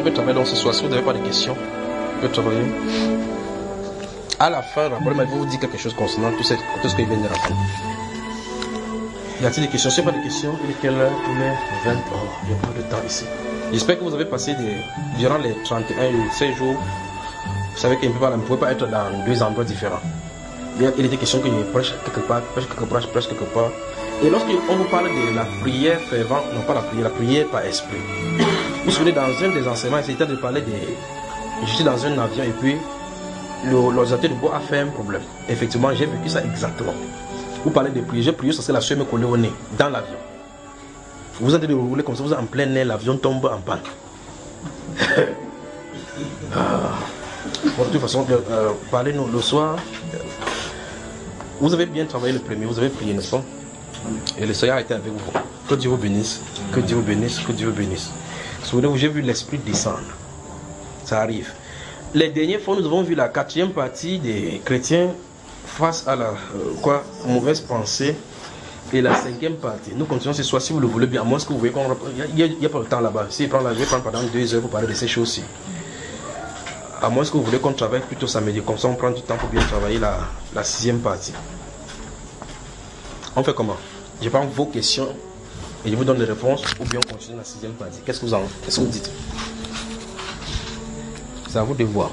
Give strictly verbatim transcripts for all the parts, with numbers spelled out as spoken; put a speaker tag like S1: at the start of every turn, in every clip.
S1: peut travailler dans ce soir. Si vous n'avez pas de questions, vous pouvez travailler. À la fin, rappelez-moi, je vais vous dire quelque chose concernant tout ce, tout ce que je viens de raconter. Y a-t-il des questions? Si il n'y a pas de questions, il est quelle heure? Il est vingt heures. Il n'y a pas de temps ici. J'espère que vous avez passé des, durant les trente et un et seize jours. Vous savez qu'il ne pouvait pas être dans deux endroits différents. Il y a, il était question que je prêche quelque part, prêche quelque part, je prêche quelque part. Et lorsqu'on vous parle de la prière fervente, non pas la prière, la prière par esprit. Vous vous souvenez, dans un des enseignements, c'était de parler des... J'étais dans un avion et puis l'ordinateur de bois a fait un problème. Effectivement, j'ai vécu ça exactement. Vous parlez de prière, j'ai prié, ça c'est la sueur me collait au nez, dans l'avion. Vous êtes en train de rouler comme ça, vous êtes en plein air, l'avion tombe en panne. ah. Bon, de toute façon, euh, parlez-nous le soir. Vous avez bien travaillé le premier, vous avez prié, n'est-ce pas? Et le Seigneur a été avec vous. Que Dieu vous bénisse, que Dieu vous bénisse, que Dieu vous bénisse. Souvenez-vous, j'ai vu l'Esprit descendre. Ça arrive. Les dernières fois, nous avons vu la quatrième partie des chrétiens face à la euh, quoi, mauvaise pensée. Et la cinquième partie. Nous continuons ce soir, si vous le voulez bien. Moi, ce que vous voyez, il n'y a, a pas le temps là-bas. Si je prends la, je vais prendre pendant deux heures pour parler de ces choses-ci. À moins que vous voulez qu'on travaille plutôt samedi. Comme ça, on prend du temps pour bien travailler la, la sixième partie. On fait comment? Je prends vos questions et je vous donne les réponses. Ou bien on continue la sixième partie. Qu'est-ce que vous en qu'est-ce que vous dites? C'est à vous de voir.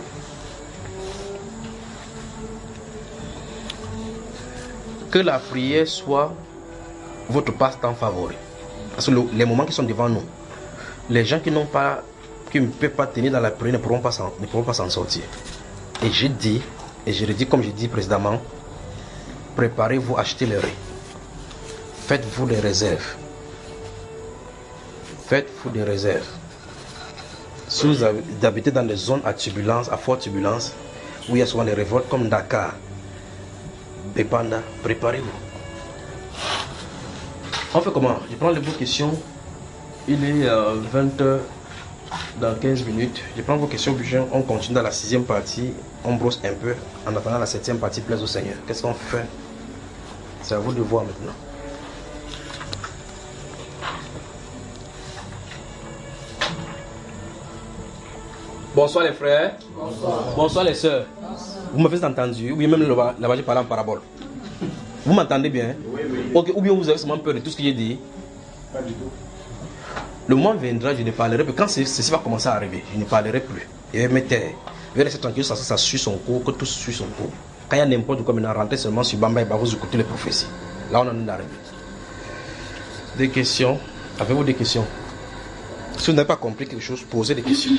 S1: Que la prière soit votre passe-temps favori. Parce que le, les moments qui sont devant nous, les gens qui n'ont pas, qui ne peuvent pas tenir dans la prière ne pourront pas s'en, ne pourront pas s'en sortir. Et je dis, et je le dis comme je dis précédemment, préparez-vous, achetez le riz. Faites-vous des réserves. Faites-vous des réserves. Si vous habitez dans des zones à turbulence, à forte turbulence, où il y a souvent des révoltes comme Dakar, Bepanda, préparez-vous. On fait comment? Je prends les vos questions. Il est euh, vingt heures dans quinze minutes. Je prends vos questions, puis on continue dans la sixième partie. On brosse un peu en attendant la septième partie, plaise au Seigneur. Qu'est-ce qu'on fait? C'est à vous de voir maintenant. Bonsoir les frères. Bonsoir, Bonsoir les sœurs. Bonsoir. Vous m'avez entendu? Ou bien même là-bas, là j'ai parlé en parabole. Vous m'entendez bien? Oui, oui. Ok, ou bien vous avez seulement peur de tout ce que j'ai dit? Pas du tout. Le moment viendra, je ne parlerai plus. Quand ceci va commencer à arriver, je ne parlerai plus. Je vais me taire. Je vais rester tranquille, ça, ça suit son cours, que tout suit son cours. Quand il y a n'importe quoi, maintenant rentrez seulement sur Bamba et bah, vous écoutez les prophéties. Là, on en est arrivé. Des questions? Avez-vous des questions? Si vous n'avez pas compris quelque chose, posez des questions.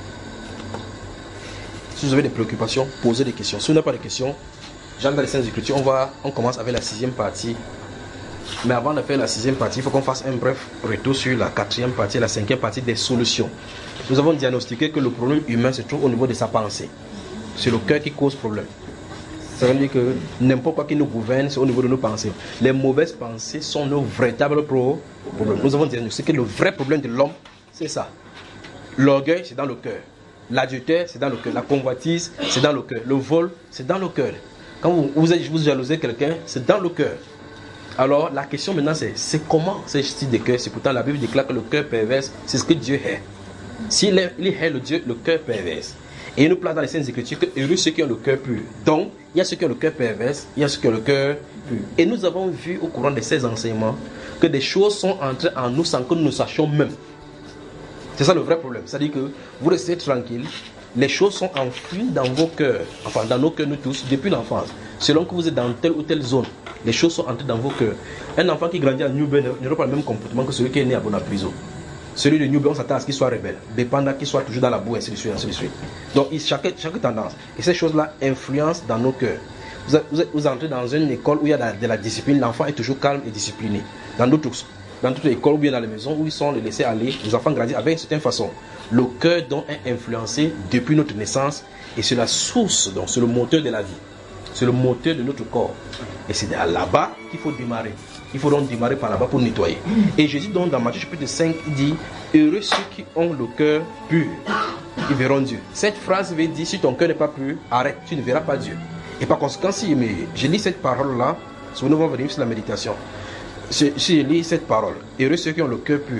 S1: Si vous avez des préoccupations, posez des questions. Si vous n'avez pas de questions, j'entre dans les Saintes Écritures, on, va, on commence avec la sixième partie. Mais avant de faire la sixième partie, il faut qu'on fasse un bref retour sur la quatrième partie et la cinquième partie des solutions. Nous avons diagnostiqué que le problème humain se trouve au niveau de sa pensée. C'est le cœur qui cause problème. Ça veut dire que n'importe quoi qui nous gouverne, c'est au niveau de nos pensées. Les mauvaises pensées sont nos véritables problèmes. Nous avons diagnostiqué que le vrai problème de l'homme, c'est ça. L'orgueil, c'est dans le cœur. L'adultère, c'est dans le cœur. La convoitise, c'est dans le cœur. Le vol, c'est dans le cœur. Quand vous, vous, vous jalousez quelqu'un, c'est dans le cœur. Alors, la question maintenant, c'est, c'est comment ce style de cœur? C'est pourtant la Bible déclare que le cœur perverse, c'est ce que Dieu hait. S'il hait le Dieu, le cœur perverse. Et il nous place dans les Saintes Écritures que heureux ceux qui ont le cœur pur. Donc, il y a ceux qui ont le cœur perverse, il y a ceux qui ont le cœur pur. Et nous avons vu au courant de ces enseignements que des choses sont entrées en nous sans que nous ne sachions même. C'est ça le vrai problème. C'est-à-dire que vous restez tranquille, les choses sont enfouies dans vos cœurs, enfin dans nos cœurs nous tous, depuis l'enfance. Selon que vous êtes dans telle ou telle zone, les choses sont entrées dans vos cœurs. Un enfant qui grandit à New Bern n'aura pas le même comportement que celui qui est né à Bonapriso. Celui de New Bern, on s'attend à ce qu'il soit rebelle, dépendant qu'il soit toujours dans la boue, ainsi de suite, ainsi de suite. Donc, il, chaque, chaque tendance. Et ces choses-là influencent dans nos cœurs. Vous, vous, vous entrez dans une école où il y a de la, de la discipline, l'enfant est toujours calme et discipliné. Dans d'autres Dans toute l'école ou bien dans les maisons où ils sont laissés aller, les enfants grandissent avec une certaine façon. Le cœur donc est influencé depuis notre naissance et c'est la source, donc c'est le moteur de la vie. C'est le moteur de notre corps. Et c'est là-bas qu'il faut démarrer. Il faut donc démarrer par là-bas pour nettoyer. Et Jésus donc dans Matthieu chapitre cinq, il dit « Heureux ceux qui ont le cœur pur, ils verront Dieu ». Cette phrase veut dire « Si ton cœur n'est pas pur, arrête, tu ne verras pas Dieu ». Et par conséquent, si je lis cette parole-là, souvenez-vous, on va venir sur la méditation. Si je lis cette parole, heureux ceux qui ont le cœur pur,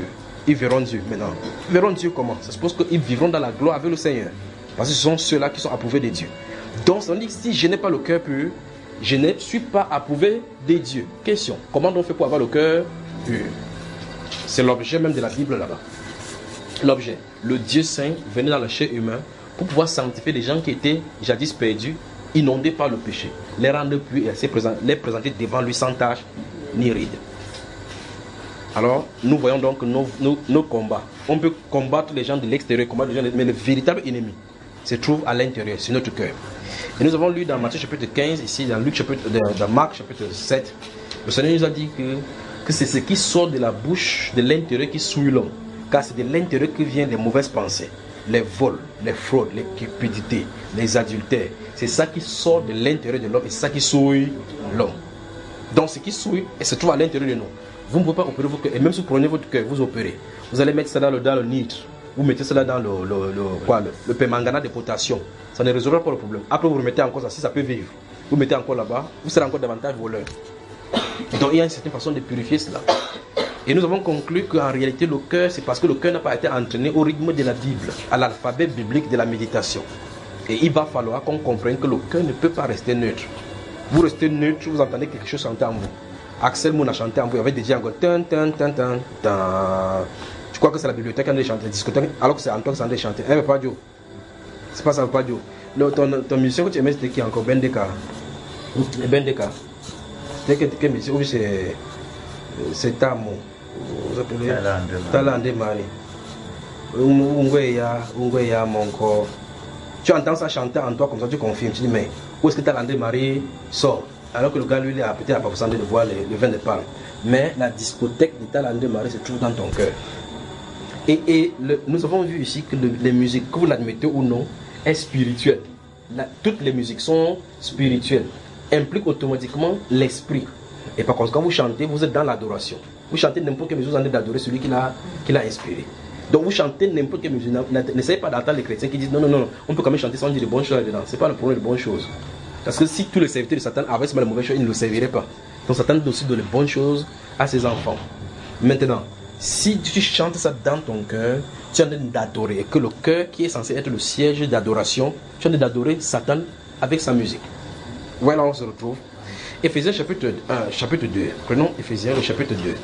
S1: ils verront Dieu maintenant. Ils verront Dieu comment? Ça suppose qu'ils vivront dans la gloire avec le Seigneur. Parce que ce sont ceux-là qui sont approuvés de Dieu. Donc, on dit que si je n'ai pas le cœur pur, je ne suis pas approuvé des dieux. Question, comment on fait pour avoir le cœur pur? C'est l'objet même de la Bible là-bas. L'objet, le Dieu saint venait dans le chair humain pour pouvoir sanctifier des gens qui étaient jadis perdus, inondés par le péché, les rendre purs et les présenter devant lui sans tache ni ride. Alors, nous voyons donc nos, nos, nos combats. On peut combattre les gens de l'extérieur, combattre les gens, mais le véritable ennemi se trouve à l'intérieur, c'est notre cœur. Et nous avons lu dans Matthieu chapitre quinze, ici dans Luc chapitre, dans Marc chapitre sept, le Seigneur nous a dit que, que c'est ce qui sort de la bouche, de l'intérieur qui souille l'homme. Car c'est de l'intérieur que viennent les mauvaises pensées, les vols, les fraudes, les cupidités, les adultères. C'est ça qui sort de l'intérieur de l'homme et c'est ça qui souille l'homme. Donc ce qui souille, et se trouve à l'intérieur de nous. Vous ne pouvez pas opérer votre cœur. Et même si vous prenez votre cœur, vous opérez. Vous allez mettre ça dans le, dans le nitre. Vous mettez cela dans le, le, le, quoi, le, le permanganate de potassium. Ça ne résoudra pas le problème. Après, vous remettez encore ça, si ça peut vivre. Vous mettez encore là-bas, vous serez encore davantage voleur. Donc, il y a une certaine façon de purifier cela. Et nous avons conclu qu'en réalité, le cœur, c'est parce que le cœur n'a pas été entraîné au rythme de la Bible, à l'alphabet biblique de la méditation. Et il va falloir qu'on comprenne que le cœur ne peut pas rester neutre. Vous restez neutre, vous entendez quelque chose chanter en vous. Axel Moon a chanté en vous, il y avait déjà encore tan tan tan tan tan. Je crois que c'est la bibliothèque qui a chanté, discothèque, alors que c'est Antoine qui s'en a chanté. Eh, pas Dieu. C'est pas ça, pas Dieu. Ton, ton musicien que tu aimais, c'était qui encore? Bendeka. Bendeka. C'était quel musicien? Oui, c'est. C'est Tamo. Vous appelez Talande Mari. Ungweya, Ungweya, mon corps. Tu entends ça chanter en toi comme ça, tu confirmes. Tu dis, mais où est-ce que Talande Mari sort? Alors que le gars, lui, il a peut-être pas besoin de voir le, le vin de palme. Mais la discothèque de Talande Mari se trouve dans ton cœur. Et, et le, nous avons vu ici que le, les musiques, que vous l'admettez ou non, est spirituelle. La, toutes les musiques sont spirituelles, impliquent automatiquement l'esprit. Et par contre, quand vous chantez, vous êtes dans l'adoration. Vous chantez n'importe quelle musique, vous en êtes d'adorer celui qui l'a, qui l'a inspiré. Donc vous chantez n'importe quelle musique. N'essayez pas d'entendre les chrétiens qui disent non, non, non, on peut quand même chanter sans dire de bonnes choses dedans. Ce n'est pas le problème de bonnes choses. Parce que si tous les serviteurs de Satan avaient seulement les mauvaises choses, ils ne le serviraient pas. Donc Satan doit aussi donner les bonnes choses à ses enfants. Maintenant, si tu chantes ça dans ton cœur, tu es en train d'adorer. Et que le cœur, qui est censé être le siège d'adoration, tu es en train d'adorer Satan avec sa musique. Voilà, on se retrouve. Éphésiens chapitre un, chapitre deux. Prenons Éphésiens le chapitre deux.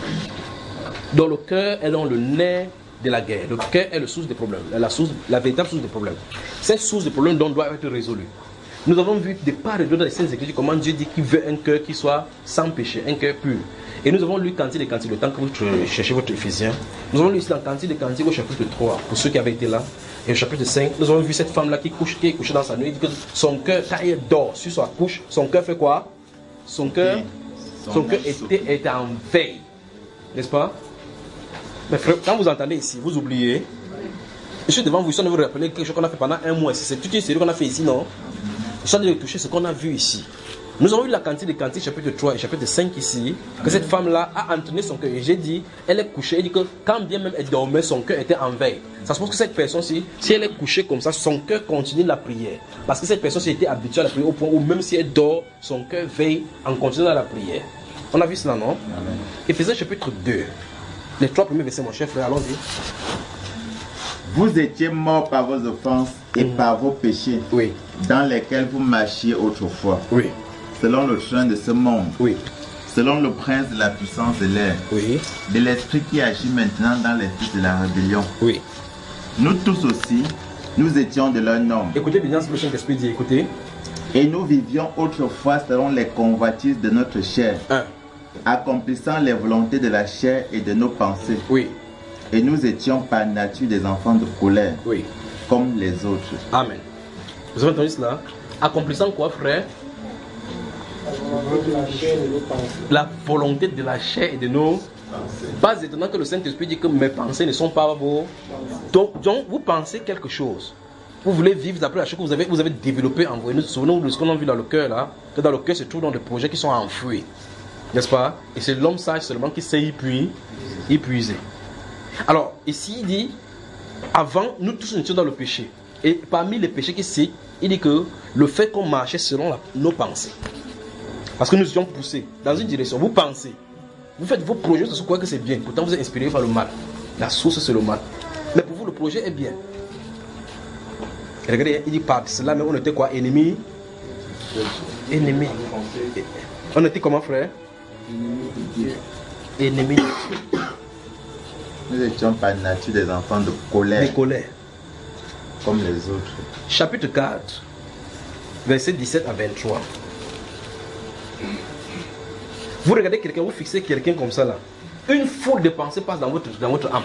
S1: Dans le cœur est dans le nerf de la guerre. Le cœur est la source des problèmes. La, source, la véritable source des problèmes. Cette source des problèmes donc doit être résolue. Nous avons vu de part et d'autre dans les Saintes Écritures comment Dieu dit qu'il veut un cœur qui soit sans péché, un cœur pur. Et nous avons lu Cantique des Cantiques, le temps que vous cherchez votre Éphésiens. Nous avons lu ici dans Cantique des Cantiques au chapitre trois, pour ceux qui avaient été là. Et au chapitre cinq, nous avons vu cette femme-là qui, couche, qui est couchée dans sa nuit. Il dit que son cœur, quand elle dort sur sa couche, son cœur fait quoi? Son cœur, son cœur était, était en veille. N'est-ce pas? Mais frère, quand vous entendez ici, vous oubliez. Je suis devant vous, je suis en train de vous rappeler quelque chose qu'on a fait pendant un mois. C'est toute une série qu'on a fait ici, non? Je suis en train de toucher ce qu'on a vu ici. Nous avons vu la Cantique des Cantiques, chapitre trois et chapitre cinq ici, que cette femme-là a entraîné son cœur. Et j'ai dit, elle est couchée, elle dit que quand bien même elle dormait, son cœur était en veille. Ça se pose que cette personne-ci, si elle est couchée comme ça, son cœur continue la prière. Parce que cette personne-ci était habituée à la prière au point où même si elle dort, son cœur veille en continuant la prière. On a vu cela, non? Éphésiens chapitre deux. Les trois premiers versets, mon cher frère, allons-y.
S2: Vous étiez morts par vos offenses et mmh. par vos péchés,
S1: oui.
S2: dans lesquels vous marchiez autrefois.
S1: Oui.
S2: Selon le train de ce monde,
S1: oui.
S2: selon le prince de la puissance de l'air,
S1: oui.
S2: de l'esprit qui agit maintenant dans l'esprit de la rébellion.
S1: Oui.
S2: Nous tous aussi, nous étions de leur nombre.
S1: Écoutez bien ce que le Saint-Esprit dit, écoutez.
S2: Et nous vivions autrefois selon les convoitises de notre chair,
S1: Un.
S2: accomplissant les volontés de la chair et de nos pensées.
S1: Oui.
S2: Et nous étions par nature des enfants de colère,
S1: oui.
S2: comme les autres.
S1: Amen. Vous avez entendu cela? Accomplissant quoi, frère? La volonté de la chair et de nos pensées. Pas étonnant que le Saint-Esprit dit que mes pensées ne sont pas vos. Donc, donc vous pensez quelque chose. Vous voulez vivre d'après la chose que vous avez, vous avez développé en vous. Et nous nous souvenons de ce qu'on a vu dans le cœur là, que dans le cœur se trouvent dans des projets qui sont enfouis. N'est-ce pas? Et c'est l'homme sage seulement qui sait y puiser. Alors, ici il dit, avant, nous tous nous étions dans le péché. Et parmi les péchés qui c'est, il dit que le fait qu'on marchait selon la, nos pensées. Parce que nous étions poussés dans une direction. Vous pensez, vous faites vos projets, vous croyez que c'est bien. Pourtant, vous êtes inspiré par le mal. La source, c'est le mal. Mais pour vous, le projet est bien. Regardez, il dit par cela, mais on était quoi? Ennemis. Ennemis. On était comment, frère? Ennemis.
S2: Nous étions par nature des enfants de colère.
S1: Des colères.
S2: Comme les autres.
S1: Chapitre quatre, versets dix-sept à vingt-trois. Vous regardez quelqu'un, vous fixez quelqu'un comme ça là. Une foule de pensées passe dans votre, dans votre âme.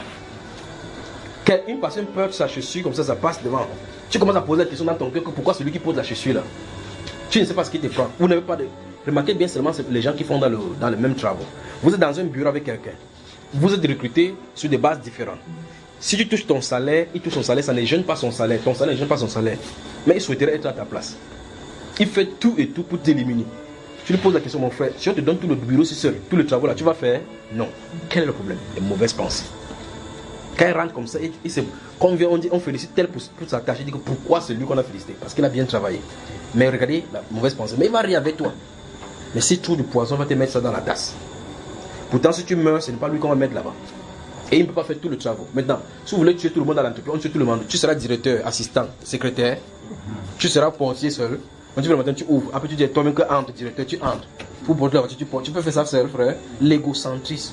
S1: Une personne porte sa chaussure comme ça, ça passe devant. Tu commences à poser la question dans ton cœur que pourquoi celui qui pose la chaussure là. Tu ne sais pas ce qui te prend. Vous n'avez pas de. Remarquez bien seulement les gens qui font dans le, dans le même travail. Vous êtes dans un bureau avec quelqu'un. Vous êtes recruté sur des bases différentes. Si tu touches ton salaire, il touche son salaire, ça ne gêne pas son salaire. Ton salaire ne gêne pas son salaire. Mais il souhaiterait être à ta place. Il fait tout et tout pour t'éliminer. Tu lui poses la question, mon frère, si on te donne tout le bureau si seul, tout le travail là, tu vas faire? Non. Quel est le problème? Les mauvaises pensées. Quand il rentre comme ça, il, il se, quand on vient, on dit, on félicite tel pour, pour sa tâche. Il dit que pourquoi c'est lui qu'on a félicité? Parce qu'il a bien travaillé. Mais regardez la mauvaise pensée. Mais il va rire avec toi. Mais si tu trouves du poison, il va te mettre ça dans la tasse. Pourtant, si tu meurs, ce n'est pas lui qu'on va mettre là-bas. Et il ne peut pas faire tout le travail. Maintenant, si vous voulez tuer tout le monde dans l'entreprise, on tue tout le monde. Tu seras directeur, assistant, secrétaire. Mm-hmm. Tu seras portier seul. Quand tu veux le matin, tu ouvres. Après, tu dis toi-même que entre, directeur, tu entres. Pour porter la voiture, tu portes. Tu peux faire ça seul, frère. L'égocentrisme.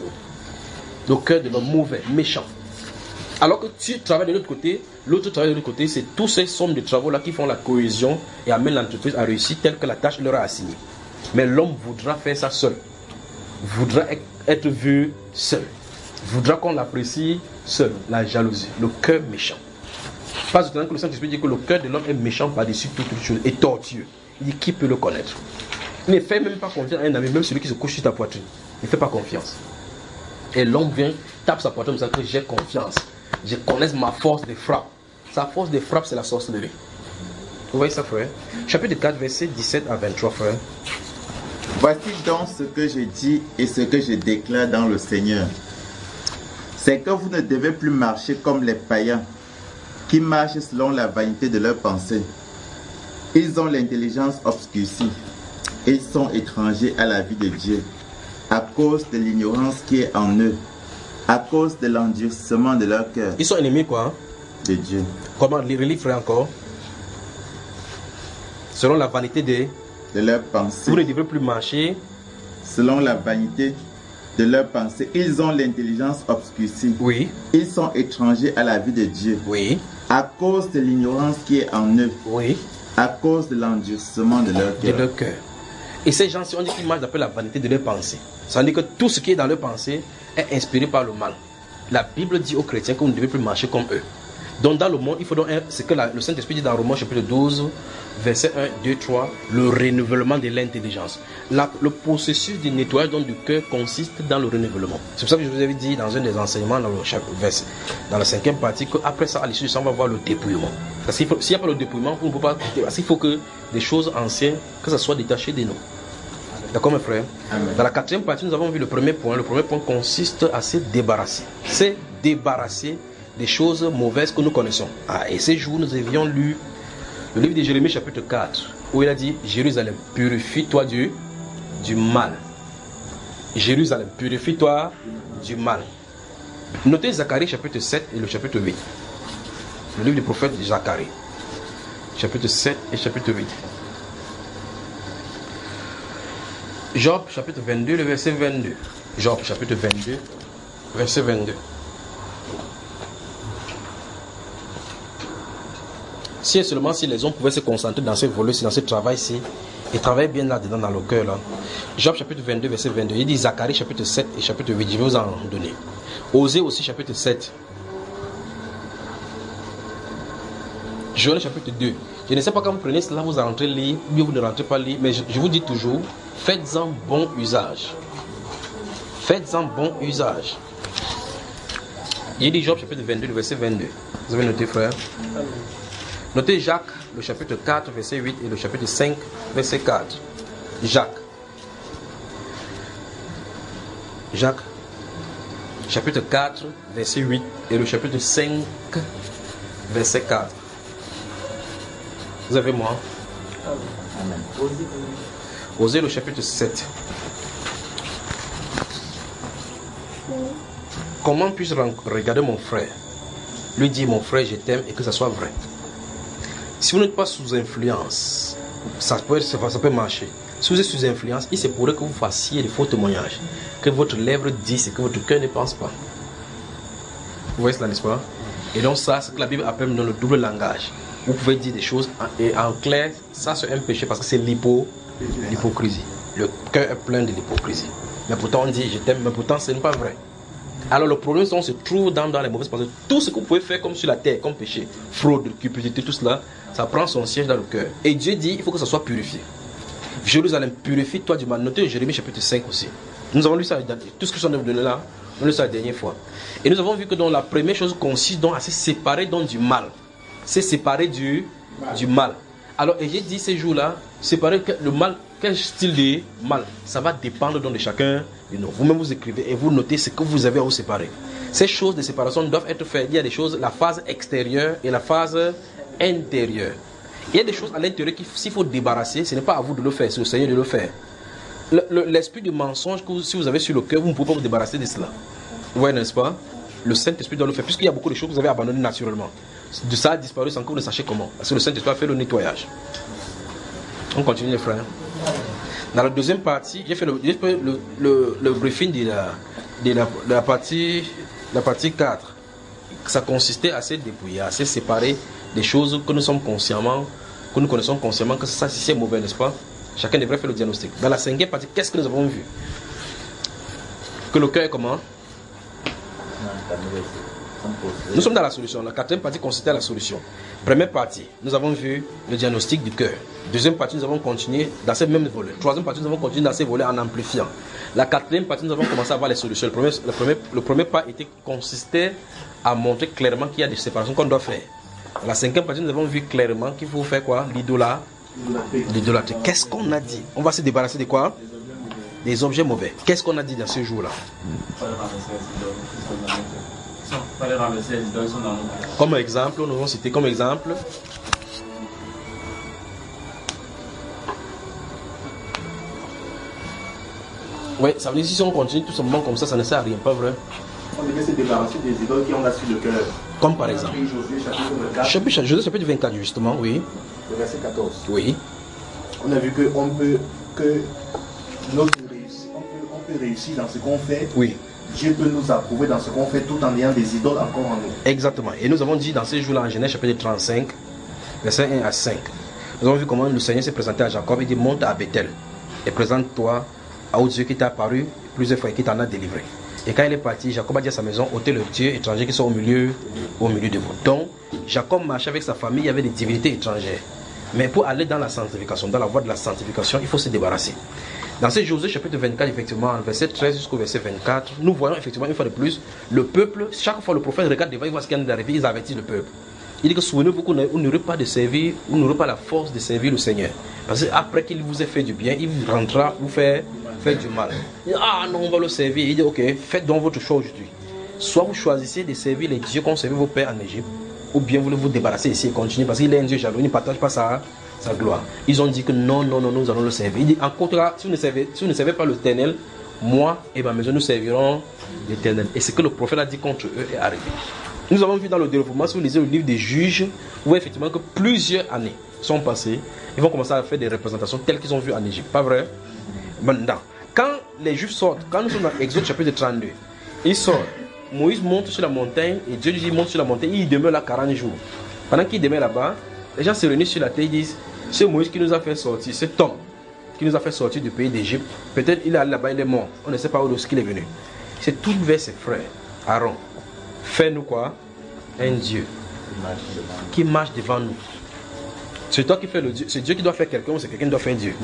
S1: Le cœur de l'homme mauvais, méchant. Alors que tu travailles de l'autre côté, l'autre travaille de l'autre côté, c'est tous ces sommes de travaux là qui font la cohésion et amènent l'entreprise à réussir telle que la tâche leur a assignée. Mais l'homme voudra faire ça seul. Voudra être vu seul. Voudra qu'on l'apprécie seul. La jalousie, le cœur méchant. Pas étonnant que le Saint-Esprit dit que le cœur de l'homme est méchant par-dessus toute chose et tortueux. Il dit qui peut le connaître? Il ne fait même pas confiance à un ami, même celui qui se couche sur ta poitrine. Il ne fait pas confiance. Et l'homme vient, tape sa poitrine, comme ça que j'ai confiance. Je connais ma force de frappe. Sa force de frappe, c'est la sorcellerie. Vous voyez ça, frère? Chapitre quatre, verset dix-sept à vingt-trois, frère.
S2: Voici donc ce que je dis et ce que je déclare dans le Seigneur. C'est que vous ne devez plus marcher comme les païens, qui marchent selon la vanité de leurs pensées. Ils ont l'intelligence obscurcie. Ils sont étrangers à la vie de Dieu, à cause de l'ignorance qui est en eux, à cause de l'endurcissement de leur cœur.
S1: Ils sont ennemis quoi?
S2: De Dieu.
S1: Comment les relis, frère, encore? Selon la vanité des...
S2: de leurs pensées.
S1: Vous ne devez plus marcher.
S2: Selon la vanité de leurs pensées. Ils ont l'intelligence obscurcie.
S1: Oui.
S2: Ils sont étrangers à la vie de Dieu.
S1: Oui.
S2: À cause de l'ignorance qui est en eux.
S1: Oui.
S2: À cause de l'endurcissement de leur cœur.
S1: De leur cœur. Et ces gens, si on dit qu'ils marchent d'après la vanité de leurs pensées, ça veut dire que tout ce qui est dans leurs pensées est inspiré par le mal. La Bible dit aux chrétiens qu'on ne devait plus marcher comme eux. Donc dans le monde, il faut donc, ce que la, le Saint-Esprit dit dans Romains chapitre douze, verset un, deux, trois, le renouvellement de l'intelligence. La, le processus de nettoyage donc, du cœur consiste dans le renouvellement. C'est pour ça que je vous avais dit dans un des enseignements, dans, le chapitre, dans la cinquième partie, qu'après ça, à l'issue du sang, on va voir le dépouillement. Parce qu'il faut, s'il n'y a pas le dépouillement, on ne peut pas. Parce qu'il faut que des choses anciennes, que ça soit détaché de nous. D'accord, mes frères? Amen. Dans la quatrième partie, nous avons vu le premier point. Le premier point consiste à se débarrasser. Se débarrasser des choses mauvaises que nous connaissons. Ah, et ces jours, nous avions lu le livre de Jérémie chapitre quatre, où il a dit, Jérusalem, purifie-toi du, du mal. Jérusalem, purifie-toi du mal. Notez Zacharie chapitre sept et le chapitre huit. Le livre du prophète Zacharie, chapitre sept et chapitre huit. Job chapitre vingt-deux, le verset vingt-deux. Job chapitre vingt-deux, verset vingt-deux. Si et seulement si les hommes pouvaient se concentrer dans ce volet, dans ce travail-ci, et travailler bien là-dedans dans le cœur. Là. Job chapitre vingt-deux, verset vingt-deux. Il dit Zacharie chapitre sept et chapitre huit. Je vais vous en donner. Osée aussi chapitre sept. Joël chapitre deux. Je ne sais pas quand vous prenez cela, vous rentrez lire, ou vous ne rentrez pas lire, mais je, je vous dis toujours, faites-en bon usage. Faites-en bon usage. Il dit Job chapitre vingt-deux, le verset vingt-deux. Vous avez noté, frère? Amen. Notez Jacques, le chapitre quatre, verset huit et le chapitre cinq, verset quatre. Jacques. Jacques, chapitre quatre, verset huit et le chapitre cinq, verset quatre. Vous avez moi? Amen. Osée le chapitre sept. comment puis-je regarder mon frère, lui dire mon frère je t'aime et que ça soit vrai? Si vous n'êtes pas sous influence, ça peut, ça peut marcher. Si vous êtes sous influence, il se pourrait que vous fassiez des faux témoignages, que votre lèvre dise et que votre cœur ne pense pas. Vous voyez cela, n'est-ce pas? Et donc ça, c'est ce que la Bible appelle dans le double langage. Vous pouvez dire des choses et en clair, ça c'est un péché parce que c'est l'hypo, l'hypocrisie. Le cœur est plein de l'hypocrisie. Mais pourtant on dit je t'aime, mais pourtant ce n'est pas vrai. Alors le problème c'est qu'on se trouve dans, dans les mauvaises pensées. Tout ce que vous pouvez faire comme sur la terre, comme péché, fraude, cupidité, tout cela, ça prend son siège dans le cœur. Et Dieu dit il faut que ça soit purifié. Jérusalem, purifie-toi du mal. Notez Jérémie chapitre cinq aussi. Nous avons lu ça, tout ce que je vous ai donné là, nous avons lu ça la dernière fois. Et nous avons vu que dans la première chose consiste donc à se séparer donc du mal. Se séparer du, du mal. Alors, et j'ai dit ces jours-là, séparer le mal, quel style de mal? Ça va dépendre donc de chacun de nous. Vous-même vous écrivez et vous notez ce que vous avez à vous séparer. Ces choses de séparation doivent être faites. Il y a des choses, la phase extérieure et la phase intérieure. Il y a des choses à l'intérieur qu'il faut débarrasser. Ce n'est pas à vous de le faire, c'est au Seigneur de le faire. Le, le, l'esprit de mensonge que vous, si vous avez sur le cœur, vous ne pouvez pas vous débarrasser de cela. Vous voyez, n'est-ce pas? Le Saint-Esprit doit le faire, puisqu'il y a beaucoup de choses que vous avez abandonnées naturellement. De ça a disparu sans que vous ne sachiez comment. Parce que le Saint-Esprit a fait le nettoyage. On continue, les frères. Dans la deuxième partie, j'ai fait le, j'ai fait le, le, le briefing de la, de la, de la, partie, la partie quatre. Ça consistait à se dépouiller, à se séparer des choses que nous sommes consciemment, que nous connaissons consciemment que ça, c'est mauvais, n'est-ce pas? Chacun devrait faire le diagnostic. Dans la cinquième partie, qu'est-ce que nous avons vu? Que le cœur est comment? Nous sommes dans la solution. La quatrième partie consistait à la solution. Première partie, nous avons vu le diagnostic du cœur. Deuxième partie, nous avons continué dans ces mêmes volets. Troisième partie, nous avons continué dans ces volets en amplifiant. La quatrième partie, nous avons commencé à voir les solutions. Le premier, le premier, le premier pas était, consistait à montrer clairement qu'il y a des séparations qu'on doit faire. Dans la cinquième partie, nous avons vu clairement qu'il faut faire quoi? L'idolâtrie. L'idolâtrie. Qu'est-ce qu'on a dit? On va se débarrasser de quoi? Des objets mauvais. Qu'est-ce qu'on a dit dans ce jour-là? Comme exemple, nous avons cité comme exemple. Oui, ça veut dire que si on continue tout simplement comme ça, ça ne sert à rien, pas vrai?
S3: On devait se débarrasser des idoles qui ont là sur le cœur.
S1: Comme par exemple
S3: Josué chapitre vingt-quatre.
S1: Chapitre, Josué chapitre vingt-quatre, justement, oui.
S3: Le verset quatorze.
S1: Oui.
S3: On a vu que on peut, que notre réussite, on peut, on peut réussir dans ce qu'on fait.
S1: Oui.
S3: Dieu peut nous approuver dans ce qu'on fait tout en ayant des idoles encore en nous.
S1: Exactement. Et nous avons dit dans ces jours-là en Genèse chapitre trente-cinq, verset un à cinq. Nous avons vu comment le Seigneur s'est présenté à Jacob. Il dit monte à Bethel et présente-toi au Dieu qui t'a apparu plusieurs fois et qui t'en a délivré. Et quand il est parti, Jacob a dit à sa maison, ôtez le Dieu étranger qui sont au milieu, au milieu de vous. Donc, Jacob marchait avec sa famille, il y avait des divinités étrangères. Mais pour aller dans la sanctification, dans la voie de la sanctification, il faut se débarrasser. Dans ce Josué chapitre vingt-quatre, effectivement, verset treize jusqu'au verset vingt-quatre, nous voyons effectivement une fois de plus, le peuple, chaque fois le prophète regarde devant, il voit ce qui vient d'arriver, il avertit le peuple. Il dit que souvenez-vous qu'on n'aurait pas de servir, vous n'aurez pas la force de servir le Seigneur. Parce qu'après qu'il vous ait fait du bien, il rentrera vous faire, faire du mal. Il dit, ah non, on va le servir. Il dit, ok, faites donc votre choix aujourd'hui. Soit vous choisissez de servir les dieux qu'ont servi vos pères en Égypte, ou bien vous voulez vous débarrasser ici et continuer, parce qu'il est un Dieu jaloux, il ne partage pas sa, sa gloire. Ils ont dit que non, non, non, nous allons le servir. Il dit, en contraire, si vous ne servez, si vous ne servez pas l'Éternel, moi et ma maison, nous servirons l'Éternel. Et ce que le prophète a dit contre eux est arrivé. Nous avons vu dans le développement, si vous lisez le livre des Juges, vous voyez effectivement que plusieurs années sont passées. Ils vont commencer à faire des représentations telles qu'ils ont vues en Égypte. Pas vrai? Maintenant, quand les Juifs sortent, quand nous sommes dans Exode chapitre trente-deux, ils sortent. Moïse monte sur la montagne et Dieu lui dit monte sur la montagne. Il demeure là quarante jours. Pendant qu'il demeure là-bas, les gens se réunissent sur la terre et disent c'est Moïse qui nous a fait sortir, cet homme qui nous a fait sortir du pays d'Égypte. Peut-être il est allé là-bas, il est mort. On ne sait pas où est-ce qu'il est venu. C'est tout vers ses frères. Aaron. Fais-nous quoi? Un Dieu qui marche devant nous. C'est toi qui fais le Dieu. C'est Dieu qui doit faire quelqu'un ou c'est quelqu'un qui doit faire Dieu?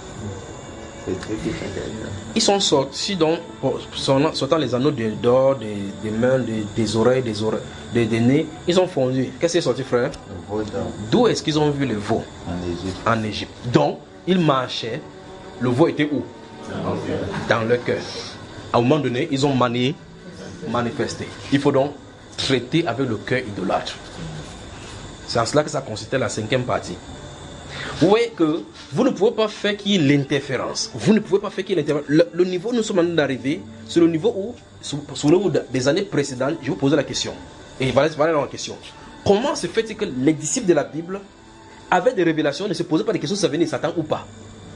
S1: Ils sont sortis donc, sortant les anneaux d'or, des, des mains, des, des oreilles, des, oreilles des, des nez. Ils ont fondu. Qu'est-ce qui est sorti, frère? D'où est-ce qu'ils ont vu le veau?
S2: En Égypte.
S1: En Égypte. Donc, ils marchaient. Le veau était où? Dans leur cœur. À un moment donné, ils ont mani, manifesté. Il faut donc traiter avec le cœur idolâtre. C'est en cela que ça consistait la cinquième partie. Vous voyez que vous ne pouvez pas faire qu'il y ait l'interférence. Vous ne pouvez pas faire qu'il y ait l'interférence. Le, le niveau où nous sommes en train d'arriver, c'est le niveau où, sur, sur le niveau des années précédentes, je vous posais la question. Et voilà, voilà la question. Comment se fait-il que les disciples de la Bible avaient des révélations, ne se posaient pas des questions si ça venait de Satan ou pas?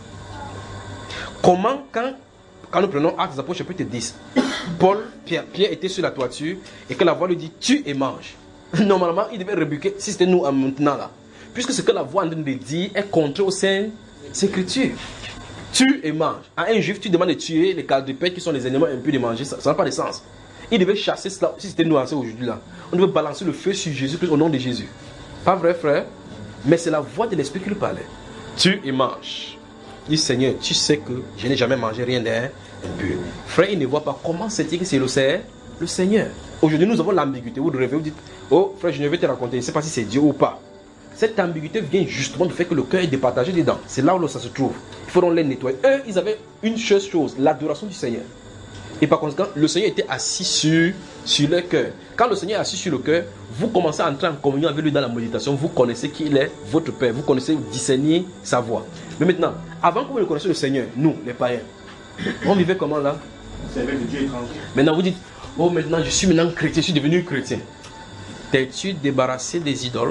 S1: Comment, quand, quand nous prenons Actes des Apôtres chapitre dix, Paul, Pierre, Pierre était sur la toiture et que la voix lui dit tue et mange. Normalement, il devait rébuquer si c'était nous maintenant là. Puisque ce que la voix est en train de dire est contraire aux Saintes Écritures. Tue et mange. À un juif, tu demandes de tuer les quadrupèdes qui sont les animaux impurs de manger, ça n'a pas de sens. Il devait chasser cela, si c'était nous aujourd'hui là. On devait balancer le feu sur Jésus au nom de Jésus. Pas vrai, frère? Mais c'est la voix de l'Esprit qui lui parlait. Tue et mange. Il dit, Seigneur, tu sais que je n'ai jamais mangé rien d'impur. Frère, il ne voit pas comment c'est-il que c'est le, le Seigneur. Aujourd'hui, nous avons l'ambiguïté. Vous rêvez, vous dites, oh frère, je ne vais te raconter, je ne sais pas si c'est Dieu ou pas. Cette ambiguïté vient justement du fait que le cœur est départagé dedans. C'est là où ça se trouve. Il faudra les nettoyer. Eux, ils avaient une seule chose, l'adoration du Seigneur. Et par conséquent, le Seigneur était assis sur, sur le cœur. Quand le Seigneur est assis sur le cœur, vous commencez à entrer en communion avec lui dans la méditation. Vous connaissez qui il est, votre Père. Vous connaissez, vous discernez sa voix. Mais maintenant, avant que vous ne connaissiez le Seigneur, nous, les païens, on vivait comment là?
S3: On servait de Dieu étranger. Maintenant,
S1: vous dites, oh maintenant, je suis maintenant chrétien, je suis devenu chrétien. T'es-tu débarrassé des idoles?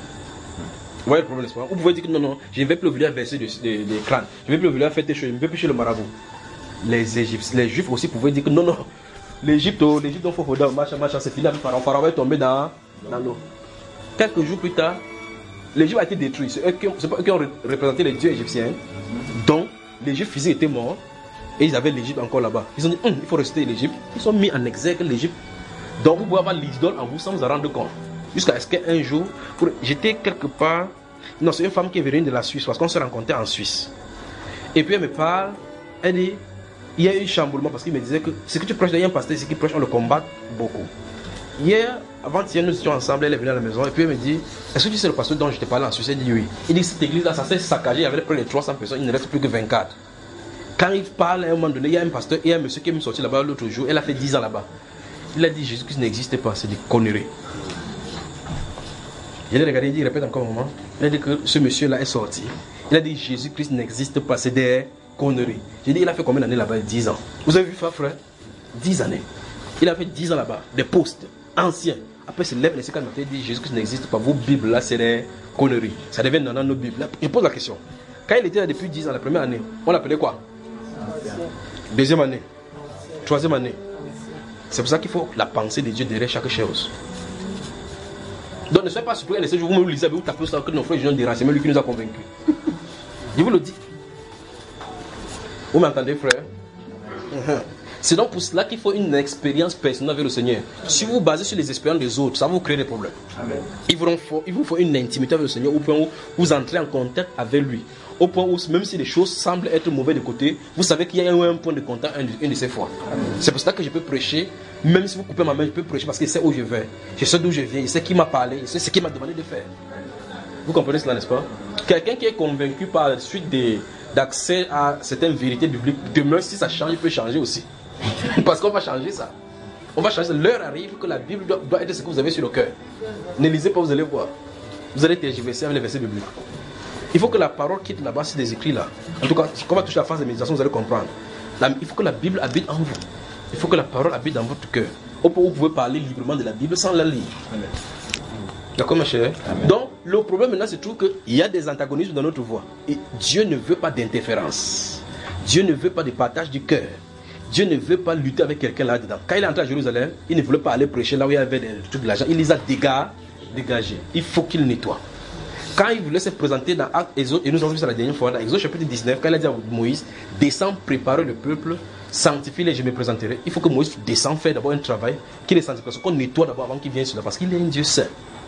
S1: Vous voyez le problème, n'est-ce pas? Vous pouvez dire que non, non, je ne vais plus vouloir verser des de, de crânes. Je ne vais plus vouloir faire tes choses, je ne vais plus chez le marabout. Les Égyptiens, les Juifs aussi pouvaient dire que non, non, l'Égypte, oh, l'Égypte, il faut faire machin, machin, c'est fini avec Pharaon. Pharaon est tombé dans, dans l'eau. Quelques jours plus tard, l'Égypte a été détruite. C'est eux qui ont, c'est pas eux qui ont représenté les dieux égyptiens. Donc, les Juifs physiques étaient morts et ils avaient l'Égypte encore là-bas. Ils ont dit, hum, il faut rester l'Égypte. Ils sont mis en exergue l'Égypte. Donc, vous pouvez avoir l'idole en vous sans vous en rendre compte. Jusqu'à ce qu'un jour, pour... j'étais quelque part. Non, c'est une femme qui est venue de la Suisse parce qu'on s'est rencontrés en Suisse. Et puis elle me parle, elle dit, il y a eu chamboulement parce qu'il me disait que ce que tu prêches, il y a un pasteur ici qui prêche, on le combat beaucoup. Hier, avant-hier, nous étions ensemble, elle est venue à la maison et puis elle me dit, est-ce que tu sais le pasteur dont je t'ai parlé en Suisse? Elle dit oui. Il dit, cette église-là, ça s'est saccagé, il y avait près de trois cents personnes, il ne reste plus que vingt-quatre. Quand il parle, à un moment donné, il y a un pasteur et un monsieur qui est sorti là-bas l'autre jour, elle a fait dix ans là-bas. Il a dit, Jésus-Christ n'existe pas, c'est des conneries. Je l'ai regardé, il dit, il répète encore un moment. Il a dit que ce monsieur-là est sorti. Il a dit, Jésus-Christ n'existe pas, c'est des conneries. J'ai dit, il a fait combien d'années là-bas? dix ans. Vous avez vu, frère? dix années. Il a fait dix ans là-bas, des postes anciens. Après, il se lève, les il dit, Jésus-Christ n'existe pas, vos Bibles là, c'est des conneries. Ça devient dans nos Bibles. Je pose la question. Quand il était là depuis dix ans, la première année, on l'appelait quoi? Deuxième année. Troisième année. C'est pour ça qu'il faut la pensée de Dieu derrière chaque chose. Donc ne soyez pas surpris, laissez, vous me lisez, vous tapez ça que nos frères Jean dira, c'est même lui qui nous a convaincus. Je vous le dis. Vous m'entendez, frère? C'est donc pour cela qu'il faut une expérience personnelle avec le Seigneur. Si vous vous basez sur les expériences des autres, ça va vous créer des problèmes. Amen. Il vous faut, il vous faut une intimité avec le Seigneur au point où vous entrez en contact avec lui. Au point où, même si les choses semblent être mauvaises de côté, vous savez qu'il y a un point de contact une de ces fois. C'est pour cela que je peux prêcher, même si vous coupez ma main, je peux prêcher parce que je sais où je vais. Je sais d'où je viens, je sais qui m'a parlé, je sais ce qu'il m'a demandé de faire. Vous comprenez cela, n'est-ce pas? Quelqu'un qui est convaincu par la suite d'accès à certaines vérités bibliques, demain, si ça change, il peut changer aussi. Parce qu'on va changer ça. On va changer. L'heure arrive que la Bible doit, doit être ce que vous avez sur le cœur. Ne lisez pas, vous allez voir. Vous allez tergiverser avec les versets bibliques. Il faut que la parole quitte la base des écrits là. En tout cas, quand on va toucher la phase de méditation, vous allez comprendre. La, il faut que la Bible habite en vous. Il faut que la parole habite dans votre cœur. Au point où vous pouvez parler librement de la Bible sans la lire. D'accord, ma chère? Amen. Donc, le problème maintenant, c'est tout qu'il y a des antagonismes dans notre voix. Et Dieu ne veut pas d'interférence. Dieu ne veut pas de partage du cœur. Dieu ne veut pas lutter avec quelqu'un là-dedans. Quand il est entré à Jérusalem, il ne voulait pas aller prêcher là où il y avait des trucs de l'argent. Il les a dégagés. Il faut qu'il nettoie. Quand il voulait se présenter dans Actes, et nous avons vu ça la dernière fois, dans Exode chapitre dix-neuf, quand il a dit à Moïse, descends préparer le peuple, sanctifie-les, je me présenterai. Il faut que Moïse descende faire d'abord un travail, qu'il les sanctifie, qu'on nettoie d'abord avant qu'il vienne sur là, parce qu'il est un Dieu saint.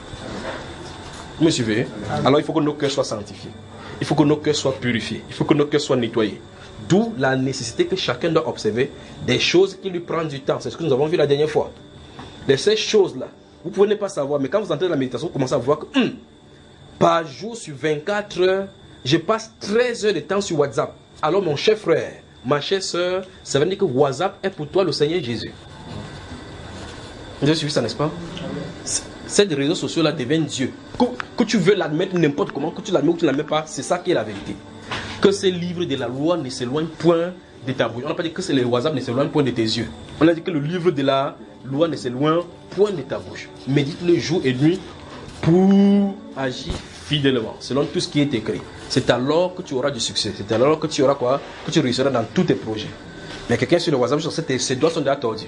S1: Vous me suivez? Alors il faut que nos cœurs soient sanctifiés. Il faut que nos cœurs soient purifiés. Il faut que nos cœurs soient nettoyés. D'où la nécessité que chacun doit observer des choses qui lui prennent du temps. C'est ce que nous avons vu la dernière fois. De ces choses-là, vous pouvez ne pas savoir, mais quand vous entrez dans la méditation, vous commencez à voir que hum, par jour sur vingt-quatre heures, je passe treize heures de temps sur WhatsApp. Alors mon cher frère, ma chère soeur, ça veut dire que WhatsApp est pour toi le Seigneur Jésus. Vous avez suivi ça, n'est-ce pas? ces réseaux sociaux-là deviennent Dieu. Que, que tu veux l'admettre n'importe comment, que tu l'admets ou tu ne l'admets pas, c'est ça qui est la vérité. Que ces livres de la loi ne s'éloignent point de ta bouche. On n'a pas dit que c'est les WhatsApp ne s'éloignent point de tes yeux. On a dit que le livre de la loi ne s'éloigne point de ta bouche. Médite-le jour et nuit pour agir fidèlement, selon tout ce qui est écrit. C'est alors que tu auras du succès. C'est alors que tu auras quoi? Que tu réussiras dans tous tes projets. Mais quelqu'un sur le WhatsApp, ses doigts sont déjà tordus.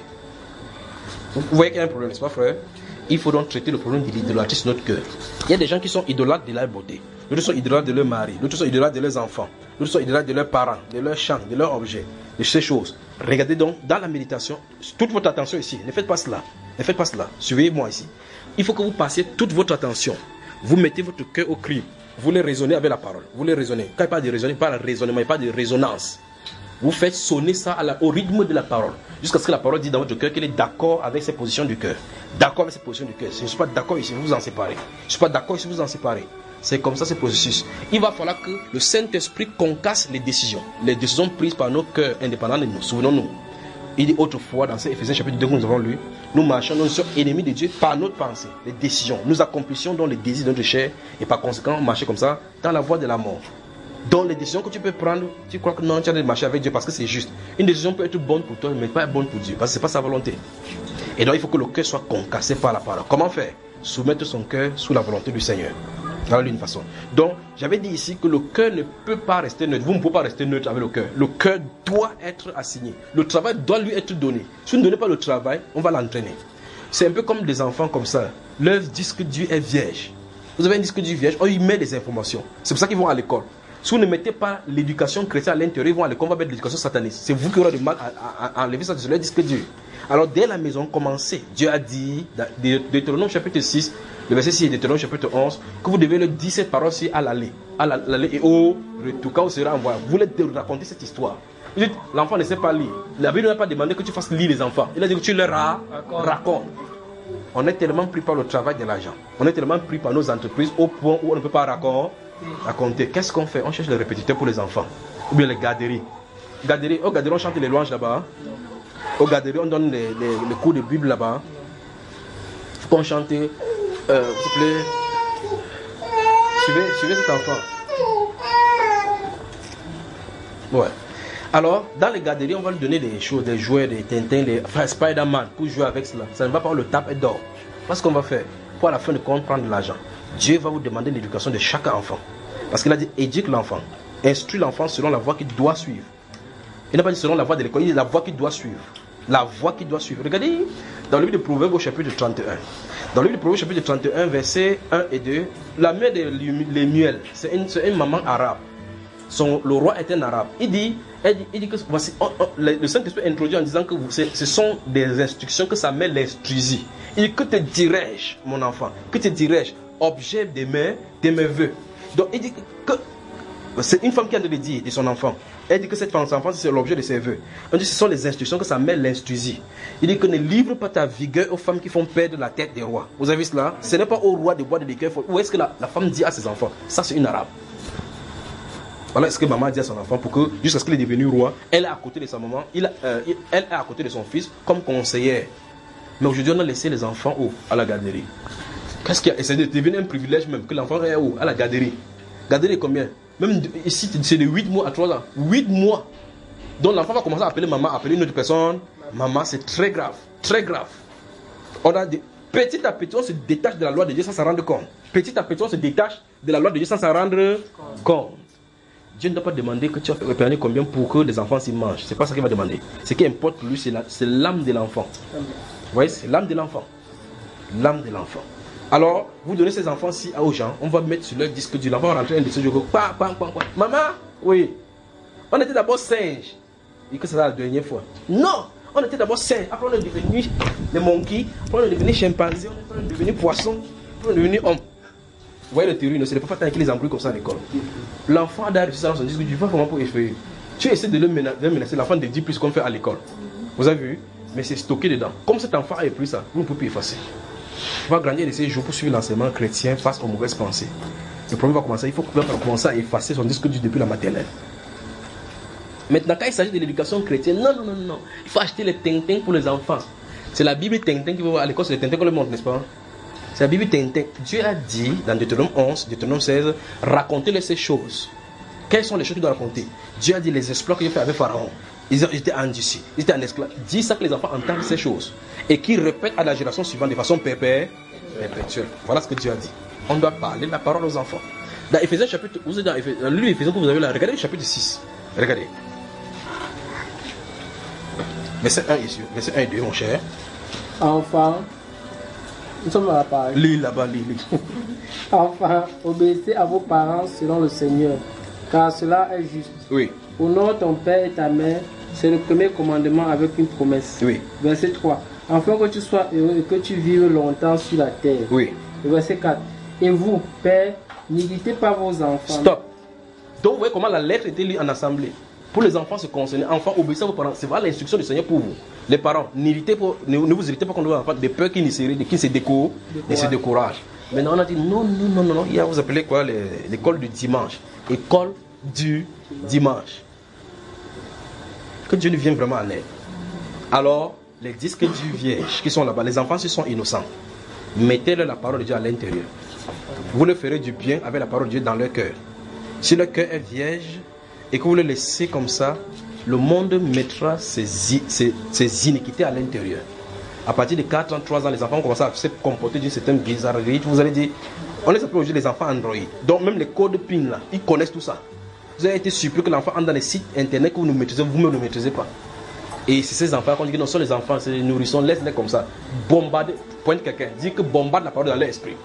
S1: Vous voyez qu'il y a un problème, n'est-ce pas, frère? Il faut donc traiter le problème de l'idolâtrie sur notre cœur. Il y a des gens qui sont idolâtres de leur beauté. D'autres sont idolâtres de leur mari. D'autres sont idolâtres de leurs enfants. D'autres sont idolâtres de leurs parents, de leurs champs, de leurs objets, de ces choses. Regardez donc dans la méditation, toute votre attention ici. Ne faites pas cela. Ne faites pas cela. Suivez-moi ici. Il faut que vous passiez toute votre attention. Vous mettez votre cœur au cri. Vous les raisonnez avec la parole. Vous les raisonnez. Quand il parle de raisonner, pas de raisonnement, il parle de résonance. Vous faites sonner ça à la, au rythme de la parole. Jusqu'à ce que la parole dise dans votre cœur qu'elle est d'accord avec ses positions du cœur. D'accord avec ses positions du cœur. Si je ne suis pas d'accord ici, vous vous en séparez. Je ne suis pas d'accord ici, vous vous en séparez. C'est comme ça ce processus. Il va falloir que le Saint-Esprit concasse les décisions. Les décisions prises par nos cœurs indépendants de nous. Souvenons-nous. Il dit autrefois dans Éphésiens chapitre deux que nous avons lu, nous marchons, nous sommes ennemis de Dieu par notre pensée, les décisions. Nous accomplissions donc les désirs de notre chair et par conséquent marcher comme ça dans la voie de la mort. Donc les décisions que tu peux prendre, tu crois que non, tu as de marcher avec Dieu parce que c'est juste. Une décision peut être bonne pour toi, mais pas bonne pour Dieu, parce que ce n'est pas sa volonté. Et donc il faut que le cœur soit concassé par la parole. Comment faire? Soumettre son cœur sous la volonté du Seigneur. Voilà l'une façon. Donc j'avais dit ici que le cœur ne peut pas rester neutre. Vous ne pouvez pas rester neutre avec le cœur. Le cœur doit être assigné. Le travail doit lui être donné. Si vous ne donnez pas le travail, on va l'entraîner. C'est un peu comme des enfants comme ça. Leur disque dur est vierge. Vous avez un disque dur vierge, on y met des informations. C'est pour ça qu'ils vont à l'école. Si vous ne mettez pas l'éducation chrétienne à l'intérieur, ils vont à l'école, on va mettre l'éducation sataniste. C'est vous qui aurez du mal à, à, à enlever ça de leur disque dur. Alors dès la maison, commencez. Dieu a dit, dans Deutéronome chapitre six, le verset six et Deutéronome chapitre onze, que vous devez leur dire cette parole-ci à l'aller. À l'aller et au retour, quand vous serez envoyé. Vous voulez raconter cette histoire. Vous dites, l'enfant ne sait pas lire. La Bible n'a pas demandé que tu fasses lire les enfants. Il a dit que tu leur racontes. On est tellement pris par le travail de l'argent. On est tellement pris par nos entreprises au point où on ne peut pas raconter. raconter. Qu'est-ce qu'on fait? On cherche les répétiteurs pour les enfants. Ou bien les garderies. Garderies. Au garderie, on chante les louanges là-bas. Au garderie, on donne les, les, les cours de Bible là-bas. Il faut qu'on chante. Euh, s'il vous plaît. Suivez, suivez cet enfant. Ouais. Alors, dans les garderies, on va lui donner des choses, des jouets, des Tintin, des Spider-Man pour jouer avec cela. Ça ne va pas, on le tape et dort. Parce qu'on va faire, pour à la fin de compte, prendre de l'argent. Dieu va vous demander l'éducation de chaque enfant. Parce qu'il a dit, éduque l'enfant. Instruis l'enfant selon la voie qu'il doit suivre. Il n'a pas dit selon la voie de l'école, il dit la voie qu'il doit suivre. La voie qu'il doit suivre. Regardez, dans le livre de Proverbes au chapitre trente et un. Dans le livre de Proverbes au chapitre trente et un, versets un et deux, la mère des Lémuel, c'est une, une maman arabe. Son, le roi est un arabe. Il dit, il dit, il dit que voici, on, on, le, le Saint-Esprit introduit en disant que vous, ce sont des instructions que sa mère l'instruisit. Il dit, que te dirais-je, mon enfant? Que te dirais-je? Objet de mes, de mes voeux. Donc il dit que c'est une femme qui a de le dire de son enfant. Elle dit que cette femme, son enfant, c'est l'objet de ses voeux. On dit que ce sont les instructions que sa mère l'instruisit. Il dit que ne livre pas ta vigueur aux femmes qui font perdre la tête des rois. Vous avez vu cela? Ce n'est pas au roi de boire de liqueur. Où est-ce que la, la femme dit à ses enfants? Ça, c'est une arabe. Voilà ce que maman dit à son enfant pour que, jusqu'à ce qu'il est devenu roi, elle est à côté de sa maman, il, euh, elle est à côté de son fils comme conseillère. Mais aujourd'hui, on a laissé les enfants où? À la garderie. Qu'est-ce qu'il y a? Et c'est devenu un privilège même que l'enfant est où? À la garderie. Garderie combien? Même ici, c'est de huit mois à trois ans. huit mois. Donc l'enfant va commencer à appeler maman, à appeler une autre personne. Maman, c'est très grave. Très grave. On a des... Petit à petit, on se détache de la loi de Dieu sans s'en rendre compte. Petit à petit, on se détache de la loi de Dieu sans s'en rendre compte. Dieu ne doit pas demander que tu as épargné combien pour que les enfants s'y mangent. C'est pas ça qu'il va demander. Ce qui importe pour lui, c'est la, l'âme de l'enfant. Vous voyez, c'est l'âme de l'enfant. L'âme de l'enfant. Alors, vous donnez ces enfants-ci aux gens, on va mettre sur leur disque dur. L'enfant va rentrer un de ces jours. Maman, oui. On était d'abord singe. Et que c'est la dernière fois. Non, on était d'abord singe. Après, on est devenu les monkeys. Après, on est devenu chimpanzé. Après, on est devenu poisson. Après, on est devenu homme. Vous voyez le théorie, c'est le papa qui les embrouille comme ça à l'école. L'enfant a réussi dans son disque, tu vas vraiment pour effeuiller. Tu essaies de le menacer, l'enfant te dit plus qu'on fait à l'école. Vous avez vu? Mais c'est stocké dedans. Comme cet enfant a appris ça, vous ne pouvez plus effacer. Il va grandir de ces jours pour suivre l'enseignement chrétien face aux mauvaises pensées. Le problème va commencer, il faut commencer à effacer son disque dur depuis la maternelle. Maintenant, quand il s'agit de l'éducation chrétienne, non, non, non, non. Il faut acheter les Tintin pour les enfants. C'est la Bible Tintin qui va à l'école, c'est les Tintin qu'on le montre, n'est-ce pas? C'est la Bible Tintin. Dieu a dit dans Deutéronome onze, Deutéronome seize, racontez-les ces choses. Quelles sont les choses qu'il doit raconter? Dieu a dit les exploits qu'il a fait avec Pharaon. Ils étaient endurcis, ils étaient en esclave. Dis ça que les enfants entendent ces choses et qu'ils répètent à la génération suivante de façon perpétuelle. Voilà ce que Dieu a dit. On doit parler de la parole aux enfants. Dans Éphésiens chapitre, vous êtes dans Éphésiens, le livre Éphésiens que vous avez là, regardez le chapitre six. Regardez. Verset un ici, verset un et deux, mon cher.
S4: Enfin, nous sommes à la page.
S1: Lis là-bas, lis, lis.
S4: Enfin, obéissez à vos parents selon le Seigneur, car cela est juste.
S1: Oui.
S4: Honore ton père et ta mère, c'est le premier commandement avec une promesse.
S1: Oui.
S4: Verset trois. Afin que tu sois heureux et que tu vives longtemps sur la terre.
S1: Oui.
S4: Verset quatre. Et vous, père, n'irritez pas vos enfants.
S1: Stop. Donc, vous voyez comment la lettre était lue en assemblée. Pour les enfants se concerner, enfants, obéissez à vos parents. C'est voilà l'instruction du Seigneur pour vous. Les parents, n'irritez pas, ne, ne vous irritez pas contre vos enfants de peur qu'ils ne se, qu'ils se découragent et se découragent. Maintenant, on a dit non, non, non, non, non. Il y a, vous appelez quoi, l'école du dimanche. École du dimanche. Que Dieu nous vienne vraiment en aide. Alors, les disques du vierge qui sont là-bas, les enfants, s'ils sont innocents, mettez-leur la parole de Dieu à l'intérieur. Vous leur ferez du bien avec la parole de Dieu dans leur cœur. Si leur cœur est vierge et que vous le laissez comme ça, le monde mettra ses, ses, ses iniquités à l'intérieur. À partir de quatre ans, trois ans, les enfants commencent à se comporter d'une certaine bizarrerie. Vous allez dire, on les appelle aujourd'hui les enfants Android. Donc même les codes P I N là, ils connaissent tout ça. Vous avez été surpris que l'enfant entre dans les sites internet que vous ne maîtrisez, vous-même ne maîtrisez pas. Et c'est ces enfants qu'on dit que non, ce sont les enfants, c'est les nourrissons, laisse-les comme ça. Bombarder, pointe quelqu'un, dit que bombarde la parole dans leur esprit.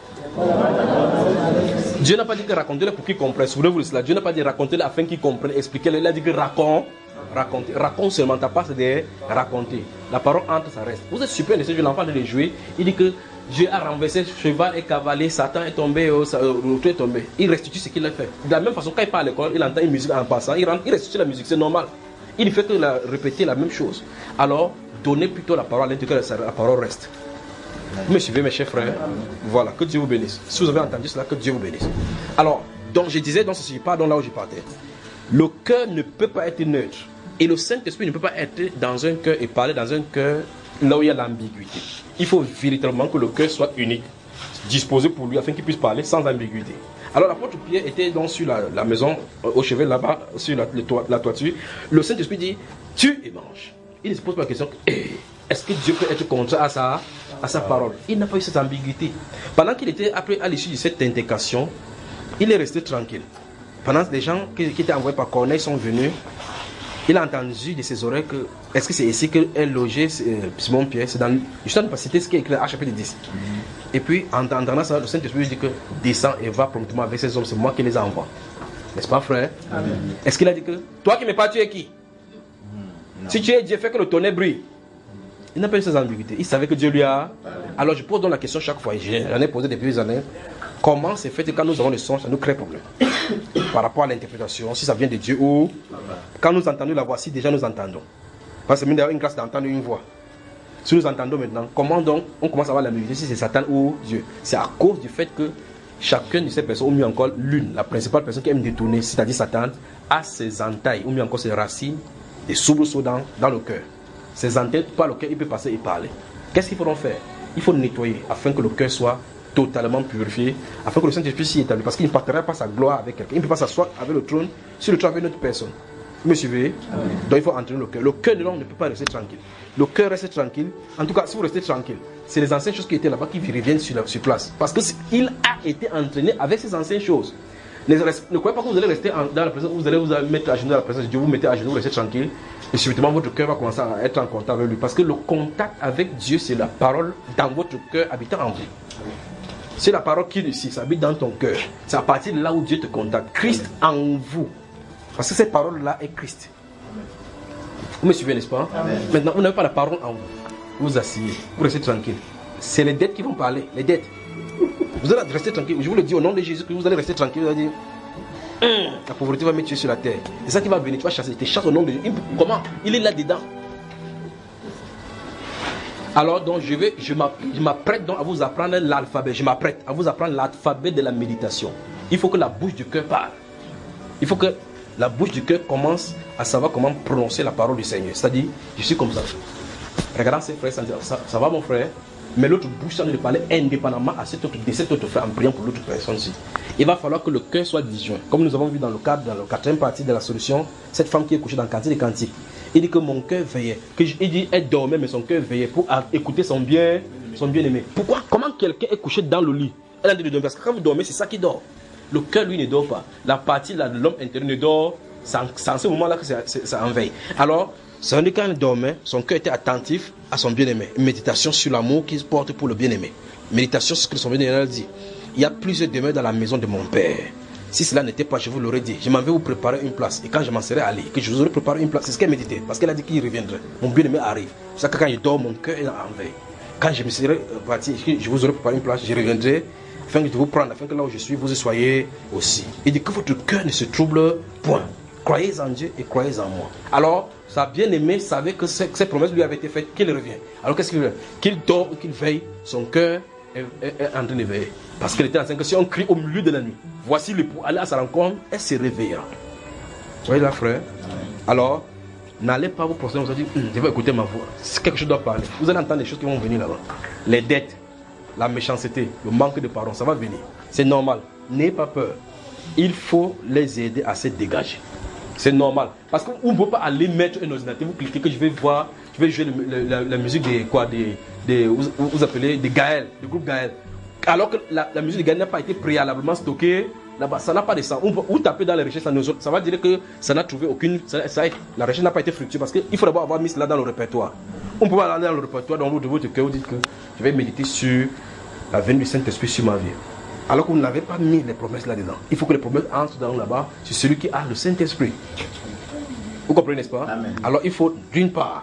S1: Dieu n'a pas dit que racontez-le pour qu'ils comprennent. Souvenez-vous de cela. Dieu n'a pas dit racontez-le afin qu'ils comprennent, expliquez-le. Il a dit que raconte, raconte, raconte seulement. Ta part c'est de raconter. La parole entre, ça reste. Vous êtes super, laissez l'enfant de les jouer. Il dit que Dieu a renversé cheval et cavalier, Satan est tombé, oh, ça, tout est tombé. Il restitue ce qu'il a fait. De la même façon, quand il part à l'école, il entend une musique en passant, il, rentre, il restitue la musique, c'est normal. Il ne fait que la, répéter la même chose. Alors, donnez plutôt la parole à l'intérieur, la parole reste. Vous me suivez, mes chers frères? Voilà, que Dieu vous bénisse. Si vous avez entendu cela, que Dieu vous bénisse. Alors, donc je disais, dans ce sujet, pardon, là où je partais, le cœur ne peut pas être neutre. Et le Saint-Esprit ne peut pas être dans un cœur et parler dans un cœur là où il y a l'ambiguïté. Il faut véritablement que le cœur soit unique, disposé pour lui, afin qu'il puisse parler sans ambiguïté. Alors l'apôtre Pierre était donc sur la, la maison, au chevet là-bas, sur la, le toit, la toiture. Le Saint-Esprit dit, tue et mange. Il ne se pose pas la question, hey, est-ce que Dieu peut être contraire à sa, à sa parole? Il n'a pas eu cette ambiguïté. Pendant qu'il était, après, à l'issue de cette intécation, il est resté tranquille. Pendant que les gens qui, qui étaient envoyés par Corneille sont venus, il a entendu de ses oreilles que, est-ce que c'est ici qu'est logé Simon Pierre? C'est dans, je ne sais pas citer ce qui est écrit à chapitre dix. Mm-hmm. Et puis, en entendant ça, le Saint-Esprit dit que descends et va promptement avec ces hommes, c'est moi qui les envoie. N'est-ce pas, frère? Amen. Est-ce qu'il a dit que, toi qui m'es pas, tu es qui? Mm-hmm. Si tu es Dieu, fais que le tonnerre brille. Il n'a pas eu ces ambiguïtés. Il savait que Dieu lui a. Amen. Alors, je pose donc la question chaque fois, j'en ai posé depuis des années. Comment c'est fait que quand nous avons le son, ça nous crée problème par rapport à l'interprétation, si ça vient de Dieu ou quand nous entendons la voix, si déjà nous entendons. Parce que c'est une grâce d'entendre une voix. Si nous entendons maintenant, comment donc on commence à avoir l'ambiguïté si c'est Satan ou Dieu? C'est à cause du fait que chacune de ces personnes, ou mieux encore l'une, la principale personne qui aime détourner, c'est-à-dire Satan, a ses entailles, ou mieux encore ses racines, des soubresauts dans, dans le cœur. Ces entailles par lesquelles il peut passer et parler. Qu'est-ce qu'il faudra faire? Il faut nettoyer afin que le cœur soit totalement purifié, afin que le Saint-Esprit s'y établisse, parce qu'il ne partagerait pas sa gloire avec quelqu'un. Il ne peut pas s'asseoir avec le trône sur le trône avec une autre personne. Vous me suivez? Amen. Donc il faut entraîner le cœur. Le cœur de l'homme ne peut pas rester tranquille. Le cœur reste tranquille. En tout cas, si vous restez tranquille, c'est les anciennes choses qui étaient là-bas qui reviennent sur, la, sur place. Parce qu'il a été entraîné avec ces anciennes choses. Ne, ne croyez pas que vous allez rester en, dans la présence, vous allez vous mettre à genoux dans la présence de Dieu, vous mettez à genoux, vous restez tranquille, et subitement votre cœur va commencer à être en contact avec lui. Parce que le contact avec Dieu, c'est la parole dans votre cœur habitant en vous. C'est la parole qui réussit, ça habite dans ton cœur. C'est à partir de là où Dieu te contacte. Christ en vous. Parce que cette parole-là est Christ. Vous me suivez, n'est-ce pas? Amen. Maintenant, vous n'avez pas la parole en vous. Vous vous asseyez, vous restez tranquille. C'est les dettes qui vont parler, les dettes. Vous allez rester tranquille. Je vous le dis au nom de Jésus que vous allez rester tranquille. Vous allez dire, la pauvreté va me tuer sur la terre. C'est ça qui va venir, tu vas chasser. Tu chasses au nom de Dieu. Comment? Il est là-dedans. Alors donc je vais, je m'apprête donc à vous apprendre l'alphabet. Je m'apprête à vous apprendre l'alphabet de la méditation. Il faut que la bouche du cœur parle. Il faut que la bouche du cœur commence à savoir comment prononcer la parole du Seigneur. C'est-à-dire, je suis comme ça. Regardant ses frères, ça, ça, ça va mon frère? mais l'autre bouche de parler indépendamment à cet autre, de cet autre frère en priant pour l'autre personne. Il va falloir que le cœur soit disjoint. Comme nous avons vu dans le cadre, dans la quatrième partie de la solution, cette femme qui est couchée dans le Cantique des Cantiques. Il dit que mon cœur veillait. Que je, il dit elle dormait, mais son cœur veillait pour écouter son bien, son bien-aimé. Pourquoi? Comment quelqu'un est couché dans le lit? Elle a dit de dormir. Parce que quand vous dormez, c'est ça qui dort. Le cœur, lui, ne dort pas. La partie là, de l'homme intérieur ne dort. C'est en ce moment-là que ça en veille. Alors, ça veut dire quand elle dormait, son cœur était attentif à son bien-aimé. Une méditation sur l'amour qu'il porte pour le bien-aimé. Méditation sur ce que son bien-aimé dit. Il y a plusieurs demeures dans la maison de mon père. Si cela n'était pas, je vous l'aurais dit. Je m'en vais vous préparer une place. Et quand je m'en serais allé, que je vous aurais préparé une place, c'est ce qu'elle méditait. Parce qu'elle a dit qu'il reviendrait. Mon bien-aimé arrive. C'est ça que quand il dort, mon cœur est en veille. Quand je me serais parti, je vous aurais préparé une place, je reviendrai afin de vous prendre, afin que là où je suis, vous y soyez aussi. Il dit que votre cœur ne se trouble point. Croyez en Dieu et croyez en moi. Alors, sa bien-aimée savait que cette promesse lui avait été faite, qu'il revient. Alors qu'est-ce qu'il veut? Qu'il dort ou qu'il veille, son cœur est, est, est en train de veiller. Parce qu'elle était en train que si on crie au milieu de la nuit, voici l'époux, aller à sa rencontre, elle se réveillera. Vous voyez là, frère? Alors, n'allez pas vous prosterner, vous allez dire, je vais écouter ma voix. Si quelque chose doit parler, vous allez entendre des choses qui vont venir là-bas. Les dettes, la méchanceté, le manque de pardon, ça va venir. C'est normal. N'ayez pas peur. Il faut les aider à se dégager. C'est normal. Parce qu'on ne peut pas aller mettre un ordinateur, vous cliquez que je vais voir, je vais jouer le, le, la, la musique des quoi, des, des vous, vous appelez des Gaël, du groupe Gaël. Alors que la, la musique de Gaël n'a pas été préalablement stockée là-bas, ça n'a pas de sens. Vous tapez dans les recherches, ça, ça va dire que ça n'a trouvé aucune. Ça, ça, la recherche n'a pas été fructueuse parce qu'il faut d'abord avoir mis cela dans le répertoire. On ne peut pas aller dans le répertoire, dans votre, votre cœur, vous dites que je vais méditer sur la venue du Saint-Esprit sur ma vie. Alors que vous n'avez pas mis les promesses là-dedans. Il faut que les promesses entrent dans là-bas sur celui qui a le Saint-Esprit. Vous comprenez, n'est-ce pas?
S2: Amen.
S1: Alors il faut, d'une part,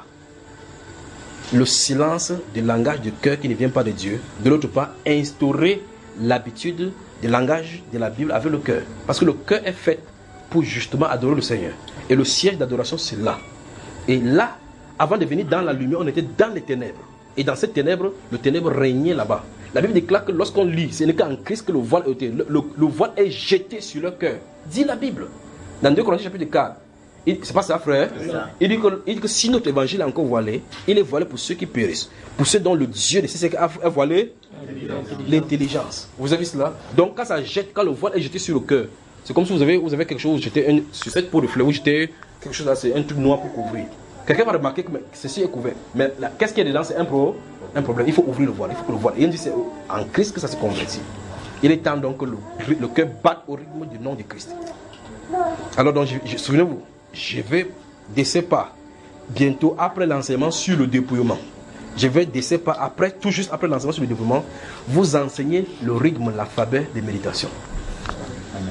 S1: le silence du langage du cœur qui ne vient pas de Dieu. De l'autre part, instaurer l'habitude du langage de la Bible avec le cœur. Parce que le cœur est fait pour justement adorer le Seigneur. Et le siège d'adoration, c'est là. Et là, avant de venir dans la lumière, on était dans les ténèbres. Et dans ces ténèbres, le ténèbre régnait là-bas. La Bible déclare que lorsqu'on lit, ce n'est qu'en Christ que le voile est ôté. Le, le, le voile est jeté sur le cœur. Dit la Bible. Dans deux Corinthiens chapitre quatre. C'est pas ça, frère? Ça. Il, dit que, il dit que si notre évangile est encore voilé, il est voilé pour ceux qui périssent. Pour ceux dont le Dieu de ces a voilé l'intelligence. Vous avez vu cela? Donc quand ça jette, quand le voile est jeté sur le cœur, c'est comme si vous avez, vous avez quelque chose, jeté un, sur cette peau de fleur, vous jetez quelque chose là, c'est un truc noir pour couvrir. Quelqu'un va remarquer que ceci est couvert. Mais qu'est-ce qu'il y a dedans? C'est un, pro, un problème. Il faut ouvrir le voile. Il faut que le voile. Et il dit c'est en Christ que ça se convertit. Il est temps donc que le, le cœur batte au rythme du nom de Christ. Alors donc, je, je, souvenez-vous, je vais descer pas bientôt après l'enseignement sur le dépouillement. Je vais descer pas après, tout juste après l'enseignement sur le dépouillement, vous enseigner le rythme, l'alphabet des méditations. Amen.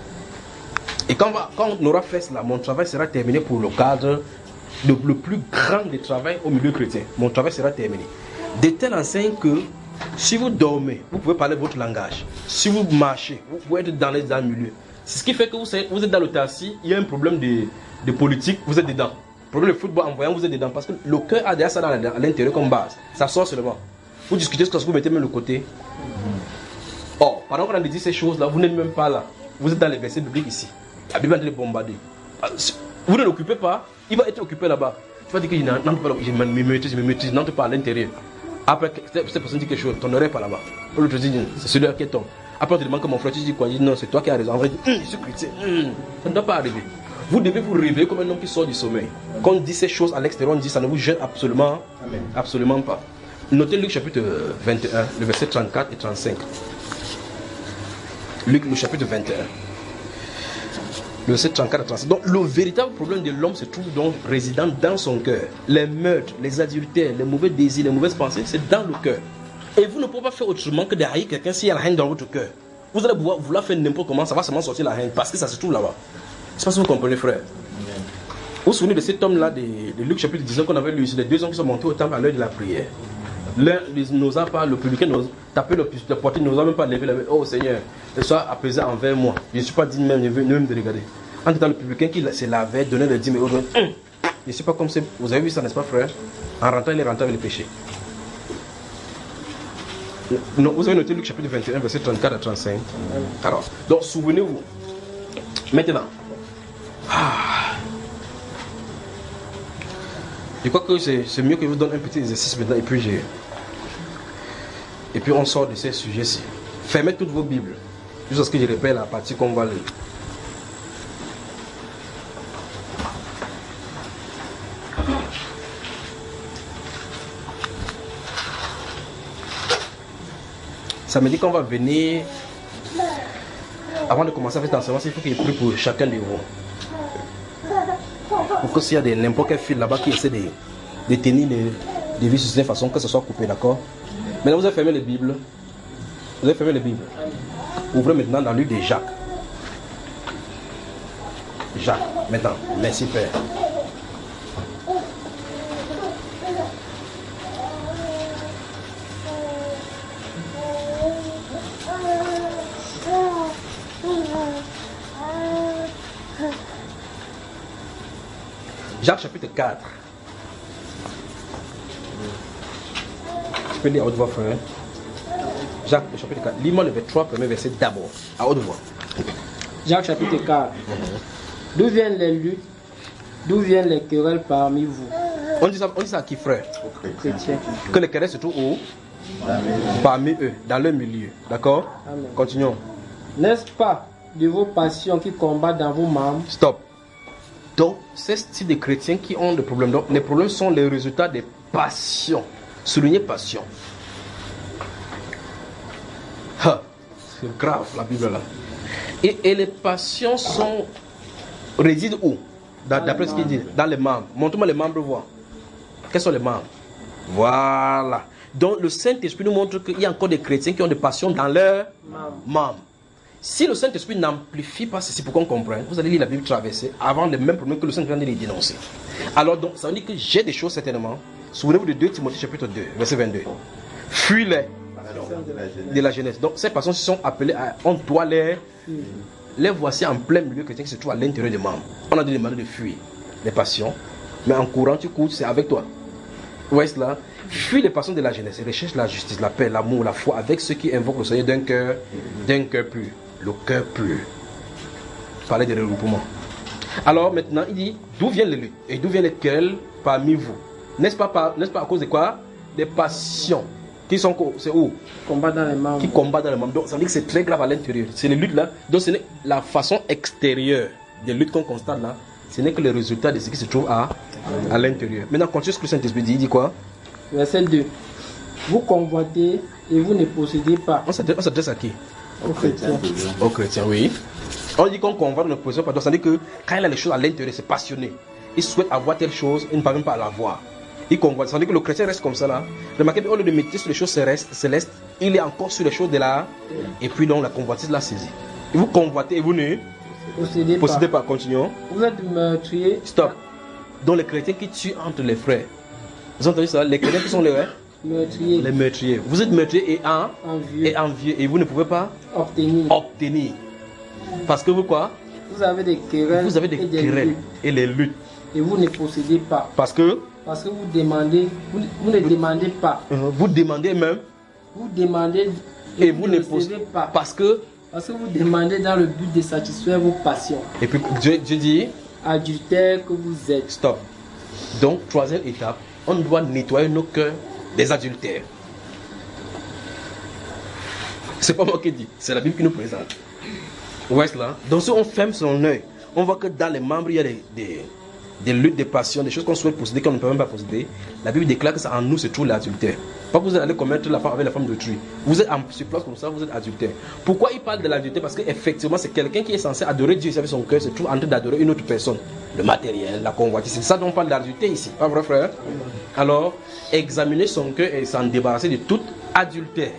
S1: Et quand on, va, quand on aura fait cela, mon travail sera terminé pour le cadre. Le, le plus grand des travail au milieu chrétien. Mon travail sera terminé. De telle enseigne que si vous dormez, vous pouvez parler votre langage. Si vous marchez, vous pouvez être dans les dans le milieu. C'est ce qui fait que vous, savez, vous êtes dans le taxi, il y a un problème de, de politique, vous êtes dedans. Problème de football en voyant, vous êtes dedans. Parce que le cœur a déjà ça dans la, à l'intérieur comme base. Ça sort seulement. Vous discutez ce que vous mettez même le côté. Or, pendant qu'on a dit ces choses-là, vous n'êtes même pas là. Vous êtes dans les versets bibliques ici. La Bible est en train de bombarder. Vous ne l'occupez pas, il va être occupé là-bas. Tu vas dire que je n'entre pas, je me maîtrise, je me maîtrise, n'entre pas à l'intérieur. Après, cette personne dit quelque chose, ton oreille pas là-bas. L'autre dit, c'est celui-là qui est ton. Après, on te demande que mon frère, tu dis quoi? Il dit, non, c'est toi qui as raison. En vrai, je suis chrétien. Ça ne doit pas arriver. Vous devez vous réveiller comme un homme qui sort du sommeil. Quand on dit ces choses à l'extérieur, on dit, ça ne vous gêne absolument, Amen. Absolument pas. Notez Luc chapitre vingt et un, le verset trente-quatre et trente-cinq. Luc, le chapitre vingt et un. Le verset trente-quatre à trente-cinq. Donc le véritable problème de l'homme se trouve donc résident dans son cœur. Les meurtres, les adultères, les mauvais désirs, les mauvaises pensées, c'est dans le cœur. Et vous ne pouvez pas faire autrement que de haïr quelqu'un s'il y a la haine dans votre cœur. Vous allez pouvoir vouloir faire n'importe comment, ça va seulement sortir la haine parce que ça se trouve là-bas. Je ne sais pas si vous comprenez, frère. Vous vous souvenez de cet homme-là de, de Luc chapitre dix-neuf qu'on avait lu ici, les deux hommes qui sont montés au temple à l'heure de la prière. L'un n'osa pas, le publicain n'ose taper le, le portier, n'osa même pas lever la main. Oh Seigneur, sois apaisé envers moi. Je ne suis pas digne même, même de regarder. En tout temps, le publicain qui se lavait, donnait le dîme, hum, je ne suis pas comme ça. Vous avez vu ça, n'est-ce pas, frère? En rentrant, il est rentré avec le péché. Non, vous avez noté Luc chapitre vingt et un, verset trente-quatre à trente-cinq. Alors, donc souvenez-vous. Maintenant. Ah, je crois que c'est mieux que je vous donne un petit exercice maintenant et puis j'ai. Et puis on sort de ces sujets-ci. Fermez toutes vos Bibles. Jusqu'à ce que je répète la partie qu'on va lire. Ça me dit qu'on va venir. Avant de commencer à faire cet enseignement, il faut qu'il prie pour chacun de vous. Pour que s'il y a des, n'importe quel fil là-bas qui essaie de, de tenir les, les vis de cette façon, que ce soit coupé, d'accord? Maintenant, vous avez fermé les Bibles. Vous avez fermé les Bibles. Ouvrez maintenant dans le livre de Jacques. Jacques, maintenant. Merci, Père. Jacques chapitre quatre. Tu peux lire à haute voix, frère. Jacques chapitre quatre. Lis-moi le vingt-trois premier verset d'abord, à haute voix.
S4: Jacques chapitre quatre. D'où viennent les luttes? D'où viennent les querelles parmi vous?
S1: On dit ça, on dit ça à qui, frère?
S4: Chrétiens.
S1: Que les querelles se trouvent où? Parmi eux, dans leur milieu. D'accord?
S4: Amen.
S1: Continuons.
S4: N'est-ce pas de vos passions qui combattent dans vos membres?
S1: Stop. Donc, c'est ce type de chrétiens qui ont des problèmes. Donc, les problèmes sont les résultats des passions. Soulignez passion. Ha, c'est grave, la Bible là. Et, et les passions sont résident où? D'après ce qu'il dit, dans les membres. Montre-moi les membres, voir. Quels sont les membres? Voilà. Donc, le Saint-Esprit nous montre qu'il y a encore des chrétiens qui ont des passions dans leurs membres. Si le Saint-Esprit n'amplifie pas ceci pour qu'on comprenne, vous allez lire la Bible traversée avant les mêmes problèmes que le Saint-Esprit vient de les dénoncer. Alors donc, ça veut dire que j'ai des choses certainement. Souvenez-vous de deux Timothée chapitre deux, verset vingt-deux. Fuis-les de la jeunesse. Donc ces personnes sont appelées à, on doit les, les voici en plein milieu chrétien qui se trouve à l'intérieur des membres. On a demandé de fuir les passions, mais en courant tu cours, c'est avec toi. Vous voyez cela? Fuis les passions de la jeunesse et recherche la justice, la paix, l'amour, la foi avec ceux qui invoquent le Seigneur d'un cœur, d'un cœur pur. Le cœur pur. Parler de regroupement. Alors maintenant, il dit d'où viennent les luttes et d'où viennent les querelles parmi vous? N'est-ce pas, par, n'est-ce pas à cause de quoi? Des passions. Qui sont, c'est où?
S4: Combat dans les membres.
S1: Qui combattent dans les membres. Donc ça veut dire que c'est très grave à l'intérieur. C'est les luttes là. Donc ce n'est la façon extérieure des luttes qu'on constate là. Ce n'est que le résultat de ce qui se trouve à, à l'intérieur. Maintenant, continue ce que le Saint-Esprit dit. Il dit quoi?
S4: Verset deux. Vous convoitez et vous ne possédez pas.
S1: On s'adresse, on s'adresse à qui?
S4: Aux chrétiens.
S1: Aux chrétiens, oui. On dit qu'on convoite, ne possède pas. Donc ça veut dire que quand il a les choses à l'intérieur, c'est passionné. Il souhaite avoir telle chose, il ne parvient pas à l'avoir. Il convoite. Ça veut dire que le chrétien reste comme ça là. Remarquez, au lieu de méditer sur les choses célestes, il est encore sur les choses de là. Et puis donc la convoitise l'a saisi. Et vous convoitez et vous ne
S4: possédez,
S1: possédez
S4: pas.
S1: pas. Continuons.
S4: Vous êtes meurtriers.
S1: Stop. Donc les chrétiens qui tuent entre les frères. Vous avez entendu ça? Les chrétiens qui sont les,
S4: meurtriers.
S1: les meurtriers. Vous êtes meurtriers et, en,
S4: envieux.
S1: et envieux. Et vous ne pouvez pas
S4: obtenir.
S1: obtenir. Parce que vous quoi?
S4: Vous avez des querelles.
S1: Vous avez des
S4: et des
S1: querelles
S4: luttes.
S1: et les luttes.
S4: Et vous ne possédez pas.
S1: Parce que
S4: Parce que vous demandez, vous, vous ne demandez pas.
S1: vous demandez même
S4: Vous demandez
S1: et, et vous ne
S4: possédez
S1: possédez
S4: pas.
S1: Parce que
S4: Parce que vous demandez dans le but de satisfaire vos passions.
S1: Et puis Dieu, Dieu dit
S4: adultère que vous êtes.
S1: Stop. Donc troisième étape, on doit nettoyer nos cœurs des adultères. C'est pas moi qui dis, c'est la Bible qui nous présente. Vous voyez cela? Donc si on ferme son œil, on voit que dans les membres il y a des, des, des luttes, des passions, des choses qu'on souhaite posséder, qu'on ne peut même pas posséder. La Bible déclare que ça, en nous se trouve l'adultère. Pas que vous allez commettre la femme avec la femme d'autrui. Vous êtes en sur place comme ça, vous êtes adultère. Pourquoi il parle de l'adultère? Parce qu'effectivement, c'est quelqu'un qui est censé adorer Dieu avec son cœur, se trouve en train d'adorer une autre personne. Le matériel, la convoitise. C'est ça dont on parle d'adultère ici. Pas vrai, frère? Alors, examiner son cœur et s'en débarrasser de toute adultère.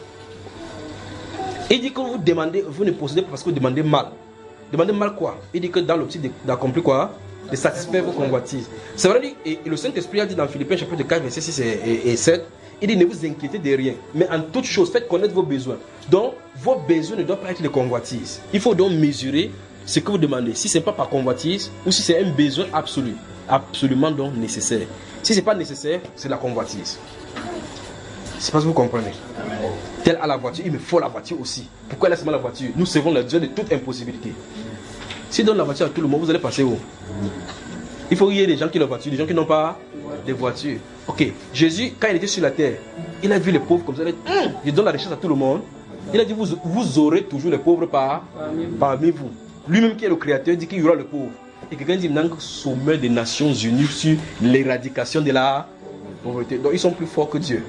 S1: Il dit que vous demandez, vous ne possédez pas parce que vous demandez mal. Demandez mal quoi? Il dit que dans l'optique d'accomplir quoi? De satisfaire vos convoitises. C'est vrai, et le Saint-Esprit a dit dans Philippiens chapitre quatre, verset six et sept, il dit ne vous inquiétez de rien, mais en toute chose, faites connaître vos besoins. Donc, vos besoins ne doivent pas être les convoitises. Il faut donc mesurer ce que vous demandez. Si ce n'est pas par convoitise, ou si c'est un besoin absolu, absolument donc nécessaire. Si ce n'est pas nécessaire, c'est la convoitise. C'est parce que vous comprenez. Tel à la voiture, il me faut la voiture aussi. Pourquoi laisse moi la voiture? Nous servons le Dieu de toute impossibilité. Si donne la voiture à tout le monde, vous allez passer où? Il faut qu'il y ait des gens qui ont des voitures, des gens qui n'ont pas de voitures. Ok, Jésus, quand il était sur la terre, il a vu les pauvres comme ça. Il a dit, hum, je donne la richesse à tout le monde. Il a dit, vous, vous aurez toujours les pauvres par, parmi vous. Lui-même qui est le créateur dit qu'il y aura les pauvres. Et quelqu'un dit, maintenant, sommet des Nations Unies sur l'éradication de la pauvreté. Donc ils sont plus forts que Dieu.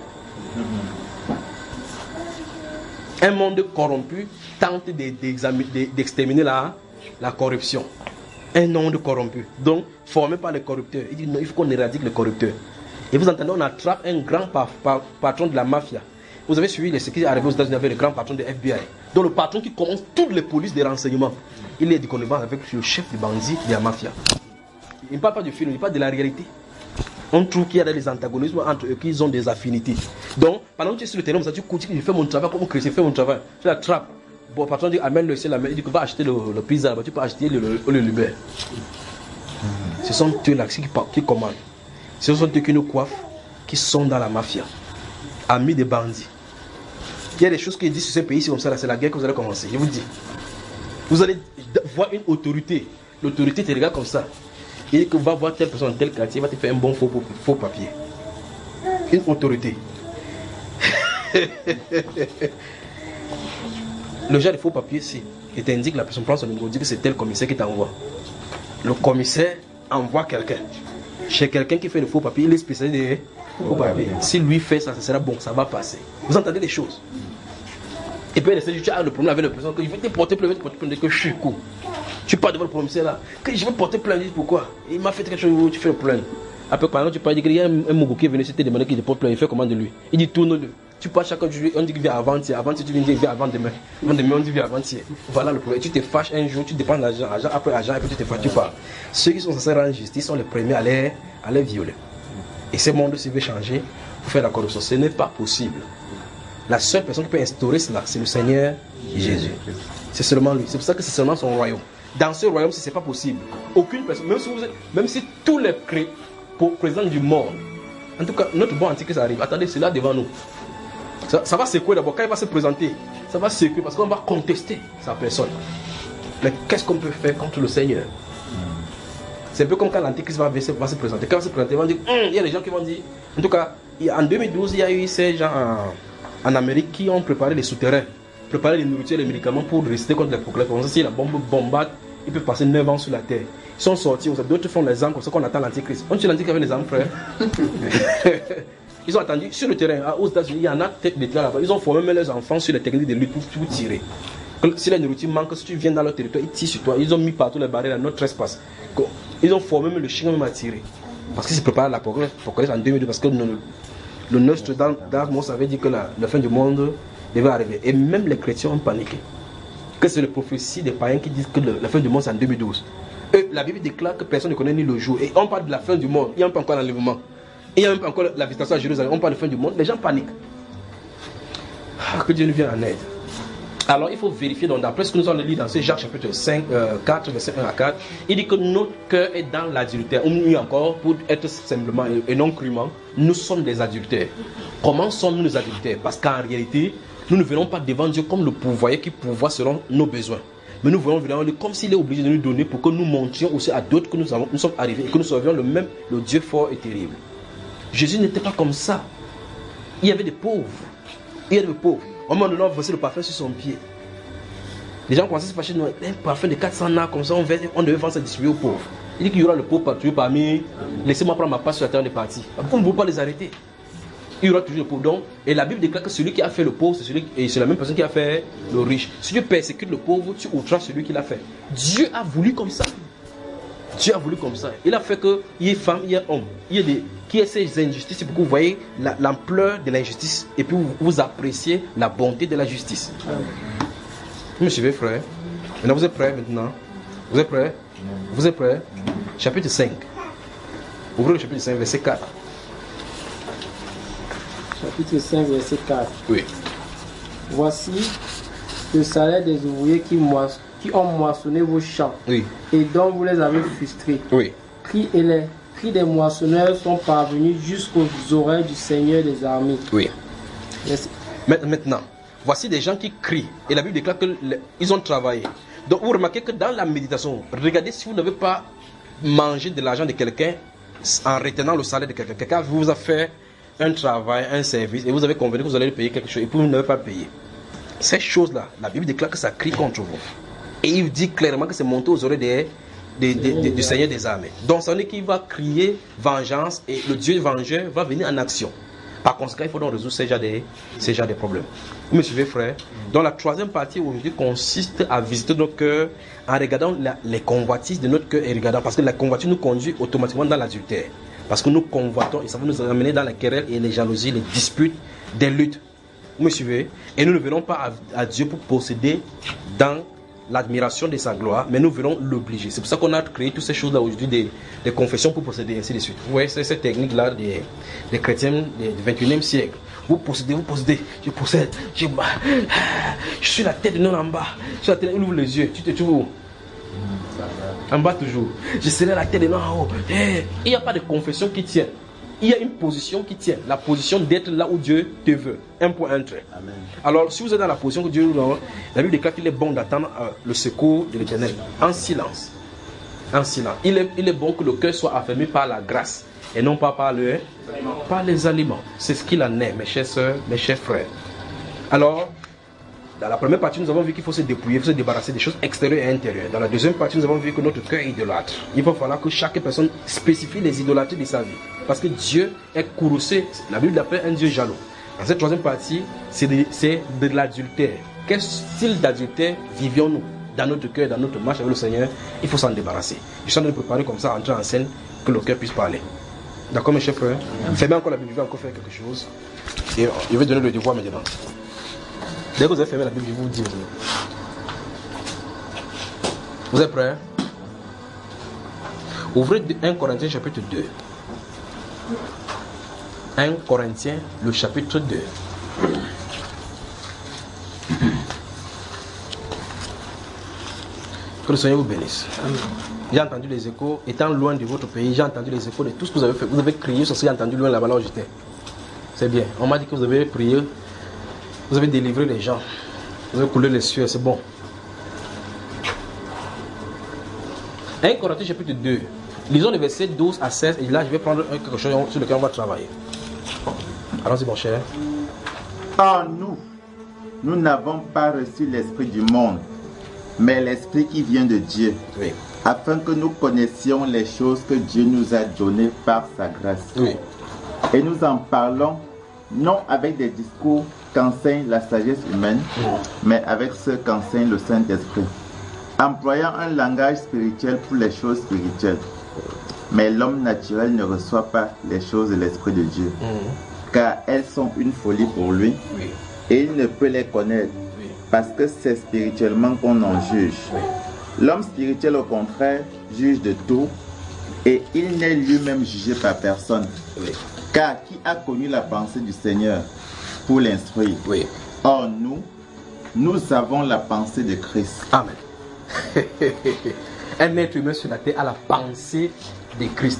S1: Un monde corrompu tente d'exterminer la, la corruption. Un monde corrompu. Donc, formé par les corrupteurs. Il dit non, il faut qu'on éradique les corrupteurs. Et vous entendez, on attrape un grand par, par, patron de la mafia. Vous avez suivi ce qui est arrivé aux États-Unis avec le grand patron de F B I. Donc, le patron qui commence toutes les polices des renseignements. Il est de connivence avec le chef des bandits de la mafia. Il ne parle pas du film, il parle de la réalité. On trouve qu'il y a des antagonismes entre eux, qu'ils ont des affinités. Donc, pendant que tu es sur le terrain, tu cours, tu fais mon travail comme chrétien, fais mon travail. Tu l'attrapes. Bon, le patron dit amène-le ici, il dit que va acheter le, le pizza, tu peux acheter le, le, le Uber. Ce sont eux là qui, qui commandent. Ce sont eux qui nous coiffent, qui sont dans la mafia, amis des bandits. Il y a des choses qui disent sur ce pays, c'est comme ça, c'est la guerre que vous allez commencer. Je vous dis. Vous allez voir une autorité. L'autorité te regarde comme ça. Il dit que va voir telle personne dans tel quartier, il va te faire un bon faux, faux papier. Une autorité. Le genre de faux papier, c'est il t'indique, la personne prend son numéro, dit que c'est tel commissaire qui t'envoie. Le commissaire envoie quelqu'un. Chez quelqu'un qui fait le faux papier, il est spécialisé des faux papiers. Si lui fait ça, ça sera bon, ça va passer. Vous entendez des choses. Et puis tu as le problème avec la personne, que je vais te porter plainte, que je suis cool. Tu parles devant le commissaire là, que je vais porter plainte, pourquoi? Il m'a fait quelque chose, tu fais le problème. Après, par exemple, tu parles, il y a un Mougou qui est venu, c'était demandé qu'il te porte plainte, il fait comment de lui? Il dit tourne-le. Tu parles chaque jour, on dit qu'il vient avant-hier, avant-hier tu viens dire qu'il vient avant-demain. Avant-demain, on dit qu'il vient avant-hier. Voilà le problème. Tu te fâches un jour, tu dépenses l'argent, argent après argent, et puis tu te fâches, tu parles. Ceux qui sont censés rendre justice sont les premiers à les, à les violer. Et ce monde, s'il veut changer, pour faire la corruption, ce n'est pas possible. La seule personne qui peut instaurer cela, c'est le Seigneur Jésus. C'est seulement lui. C'est pour ça que c'est seulement son royaume. Dans ce royaume, ce n'est pas possible. Aucune personne, même si, vous êtes, même si tous les présidents du monde, en tout cas, notre bon antichrist arrive. Attendez, c'est là devant nous. Ça, ça va secouer d'abord. Quand il va se présenter, ça va secouer parce qu'on va contester sa personne. Mais qu'est-ce qu'on peut faire contre le Seigneur? C'est un peu comme quand l'antichrist va, va se présenter. Quand il va se présenter, il va dire, hum, il y a des gens qui vont dire, en tout cas, en deux mille douze, il y a eu ces gens en, en Amérique qui ont préparé les souterrains, préparé les nourritures et les médicaments pour résister contre l'apocalypse. Comme ça, si la bombe bombarde, ils peuvent passer neuf ans sur la terre. Ils sont sortis, d'autres font les armes comme ça qu'on attend l'antichrist. On tue l'antichrist avec les armes, frère. Ils ont attendu sur le terrain, aux États-Unis, il y en a tête d'éclat là-bas. Ils ont formé même leurs enfants sur les techniques de lutte pour, pour tirer. Si la nourriture manque, si tu viens dans leur territoire, ils tirent sur toi. Ils ont mis partout les barrières, notre trespass. Ils ont formé même le chien même à tirer. Parce qu'ils se préparent à l'apocalypse en deux mille deux. Parce que le, le Nostradamus avait dit que la, la fin du monde devait arriver. Et même les chrétiens ont paniqué. Que c'est les prophéties des païens qui disent que le, la fin du monde c'est en deux mille douze. Eux, la Bible déclare que personne ne connaît ni le jour. Et on parle de la fin du monde. Il n'y a même pas encore l'enlèvement. Il n'y a même pas encore la visitation à Jérusalem. On parle de la fin du monde. Les gens paniquent. Ah, que Dieu nous vienne en aide. Alors il faut vérifier, donc d'après ce que nous allons lire dans ce Jacques chapitre cinq, euh, quatre, verset un à quatre, il dit que notre cœur est dans l'adultère. Ou mieux encore, pour être simplement et non crûment, nous sommes des adultères. Comment sommes-nous des adultères? Parce qu'en réalité, nous ne venons pas devant Dieu comme le pourvoyeur qui pourvoit selon nos besoins. Mais nous voyons vraiment comme s'il est obligé de nous donner pour que nous montrions aussi à d'autres que nous, avons, nous sommes arrivés et que nous servions le même, le Dieu fort et terrible. Jésus n'était pas comme ça. Il y avait des pauvres. Il y avait des pauvres. Au moment donné, on versait le parfum sur son pied. Les gens commençaient à se fâcher. Un parfum de quatre cents nats comme ça, on, versait, on devait vendre ça distribuer aux pauvres. Il dit qu'il y aura le pauvre partout parmi. Laissez-moi prendre ma part sur la terre, on est parti. Pourquoi on ne veut pas les arrêter? Il y aura toujours le pauvre. Donc, et la Bible déclare que celui qui a fait le pauvre, c'est celui et c'est la même personne qui a fait le riche. Si tu persécutes le pauvre, tu outrages celui qui l'a fait. Dieu a voulu comme ça. Dieu a voulu comme ça. Il a fait qu'il y ait femme, il y ait homme. Il y ait des qui est ces injustices, c'est pour que vous voyez la, l'ampleur de l'injustice et puis vous, vous appréciez la bonté de la justice. Vous me suivez, frère? Maintenant, vous êtes prêts maintenant? Vous êtes prêts? Vous êtes prêts? Chapitre cinq. Ouvrez le chapitre cinq, verset quatre.
S4: Chapitre cinq, verset quatre.
S1: Oui.
S4: Voici le salaire des ouvriers qui, moiss- qui ont moissonné vos champs,
S1: oui,
S4: et dont vous les avez frustrés.
S1: Oui.
S4: Cris et les cris des moissonneurs sont parvenus jusqu'aux oreilles du Seigneur des armées.
S1: Oui.
S4: Merci.
S1: Maintenant, voici des gens qui crient. Et la Bible déclare qu'ils ont travaillé. Donc vous remarquez que dans la méditation, regardez si vous n'avez pas manger de l'argent de quelqu'un en retenant le salaire de quelqu'un. Quelqu'un vous a fait un travail, un service, et vous avez convenu que vous allez lui payer quelque chose, et puis vous n'avez pas payé. Ces choses-là, la Bible déclare que ça crie contre vous. Et il dit clairement que c'est monté aux oreilles des, des, des, des, du Seigneur des armées. Donc ça veut dire qu'il va crier vengeance, et le Dieu vengeur va venir en action. Par conséquent, il faut donc résoudre ces genres de, ces genres de problèmes. Vous me suivez, frère? Donc la troisième partie aujourd'hui consiste à visiter notre cœur en regardant la, les convoitises de notre cœur et regardant, parce que la convoitise nous conduit automatiquement dans l'adultère. Parce que nous convoitons et ça va nous amener dans la querelle et les jalousies, les disputes, des luttes. Vous me suivez? Et nous ne venons pas à, à Dieu pour posséder dans l'admiration de sa gloire, mais nous venons l'obliger. C'est pour ça qu'on a créé toutes ces choses-là aujourd'hui, des, des confessions pour posséder, ainsi de suite. Vous voyez, c'est cette technique-là des, des chrétiens du vingt et unième siècle. Vous possédez, vous possédez, je possède, je, je suis la tête de non en bas, je suis la tête, il ouvre les yeux, tu te trouves où? En bas toujours. Je serai la tête de non en haut. Hey, il n'y a pas de confession qui tient. Il y a une position qui tient, la position d'être là où Dieu te veut. Un point, un trait. Amen. Alors, si vous êtes dans la position que Dieu nous donne, la Bible déclare qu'il est bon d'attendre euh, le secours de l'Éternel en silence. En silence. Il est, il est bon que le cœur soit affermi par la grâce et non pas par, le, par les aliments. C'est ce qu'il en est, mes chères soeurs, mes chers frères. Alors, dans la première partie, nous avons vu qu'il faut se dépouiller, il faut se débarrasser des choses extérieures et intérieures. Dans la deuxième partie, nous avons vu que notre cœur est idolâtre. Il va falloir que chaque personne spécifie les idolâtries de sa vie. Parce que Dieu est courroucé. La Bible l'appelle un Dieu jaloux. Dans cette troisième partie, c'est de, de l'adultère. Quel style d'adultère vivions-nous dans notre cœur, dans notre marche avec le Seigneur? Il faut s'en débarrasser. Je suis en train de préparer comme ça, entrer en scène, que le cœur puisse parler. D'accord, mes chers frères? Fermez encore la Bible, je vais encore faire quelque chose. Et je vais donner le devoir maintenant. Dès que vous avez fermé la Bible, je vous dis. Vous êtes prêts? Ouvrez un Corinthiens chapitre deux. un Corinthiens, le chapitre deux. Que le Seigneur vous bénisse. J'ai entendu les échos, étant loin de votre pays, j'ai entendu les échos de tout ce que vous avez fait. Vous avez crié sur ce que j'ai entendu loin là-bas là où j'étais. C'est bien. On m'a dit que vous avez prié. Vous avez délivré les gens. Vous avez coulé les sueurs, c'est bon. un Corinthiens chapitre deux. Lisons les versets douze à seize. Et là, je vais prendre quelque chose sur lequel on va travailler. Allons-y, mon cher.
S2: Or, nous, nous n'avons pas reçu l'esprit du monde, mais l'esprit qui vient de Dieu.
S1: Oui.
S2: Afin que nous connaissions les choses que Dieu nous a données par sa grâce.
S1: Oui.
S2: Et nous en parlons non avec des discours qu'enseigne la sagesse humaine, mmh. mais avec ceux qu'enseigne le Saint-Esprit, employant un langage spirituel pour les choses spirituelles. Mais l'homme naturel ne reçoit pas les choses de l'Esprit de Dieu, mmh. car elles sont une folie pour lui, oui. et il ne peut les connaître, oui. parce que c'est spirituellement qu'on en juge. Oui. L'homme spirituel, au contraire, juge de tout, et il n'est lui-même jugé par personne. Oui. Car qui a connu la pensée du Seigneur pour l'instruire? Oui. Or, nous, nous avons la pensée de Christ.
S1: Amen. Un être humain sur la terre a la pensée de Christ.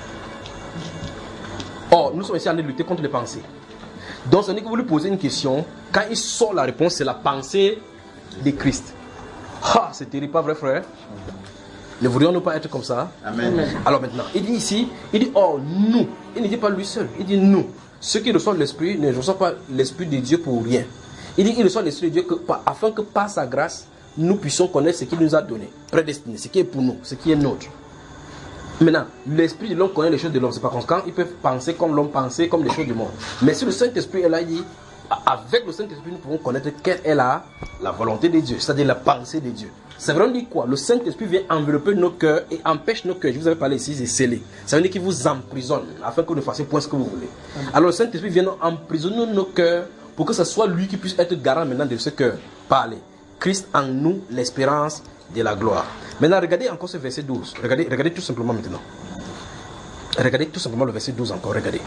S1: Or, nous sommes ici en train de lutter contre les pensées. Donc, ce n'est que vous lui posez une question, quand il sort la réponse, c'est la pensée de Christ. Ah, c'est terrible, pas vrai, frère? Ne voudrions-nous pas être comme ça?
S2: Amen.
S1: Alors maintenant, il dit ici, il dit, oh, nous. Il ne dit pas lui seul, il dit nous. Ceux qui reçoivent l'Esprit ne reçoivent pas l'Esprit de Dieu pour rien. Il dit qu'il reçoit l'Esprit de Dieu que, afin que par sa grâce, nous puissions connaître ce qu'il nous a donné, prédestiné, ce qui est pour nous, ce qui est nôtre. Maintenant, l'Esprit de l'homme connaît les choses de l'homme. C'est par conséquent, ils peuvent penser comme l'homme pensait, comme les choses du monde. Mais si le Saint-Esprit est là, il dit, avec le Saint-Esprit, nous pouvons connaître quelle est la, la volonté de Dieu, c'est-à-dire la pensée de Dieu. Ça veut dire quoi? Le Saint-Esprit vient envelopper nos cœurs et empêche nos cœurs. Je vous avais parlé ici, c'est scellé. Ça veut dire qu'il vous emprisonne afin que vous ne fassiez point ce que vous voulez. Alors le Saint-Esprit vient emprisonner nos cœurs pour que ce soit lui qui puisse être garant maintenant de ce cœur. Parlez. Christ en nous, l'espérance de la gloire. Maintenant, regardez encore ce verset douze. Regardez, regardez tout simplement maintenant. Regardez tout simplement le verset douze encore. Regardez.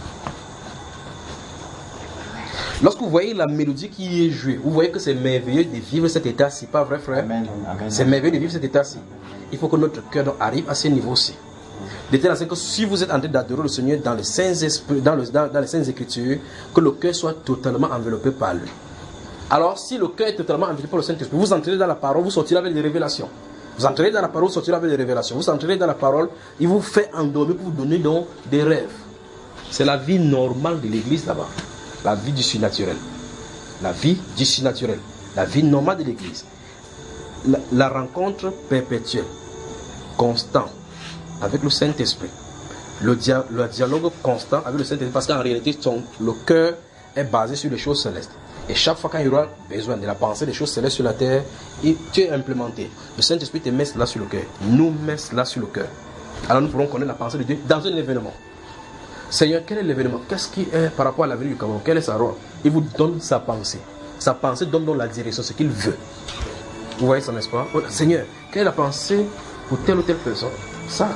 S1: Lorsque vous voyez la mélodie qui est jouée, vous voyez que c'est merveilleux de vivre cet état-ci, pas vrai, frère? Amen. Amen. C'est merveilleux de vivre cet état-ci. Il faut que notre cœur arrive à ce niveau-ci. De telle sorte que si vous êtes en train d'adorer le Seigneur dans les saints esprits, dans, le, dans, dans les saintes écritures, que le cœur soit totalement enveloppé par lui. Alors, si le cœur est totalement enveloppé par le Saint-Esprit, vous entrez dans la parole, vous sortirez avec des révélations. Vous entrerez dans la parole, vous sortirez avec des révélations. Vous entrerez dans la parole, il vous fait endormir pour vous donner donc des rêves. C'est la vie normale de l'église là-bas. La vie du surnaturel. La vie du surnaturel. La vie normale de l'église. La, la rencontre perpétuelle, constante, avec le Saint-Esprit. Le, dia, le dialogue constant avec le Saint-Esprit. Parce qu'en réalité, son, le cœur est basé sur les choses célestes. Et chaque fois qu'il y aura besoin de la pensée des choses célestes sur la terre, et tu es implémenté. Le Saint-Esprit te met cela sur le cœur. Nous met cela sur le cœur. Alors nous pourrons connaître la pensée de Dieu dans un événement. Seigneur, quel est l'événement? Qu'est-ce qui est par rapport à la vie du Cameroun? Quel est sa rôle? Il vous donne sa pensée. Sa pensée donne donc la direction, ce qu'il veut. Vous voyez ça, n'est-ce pas? Oh, Seigneur, quelle est la pensée pour telle ou telle personne? Ça.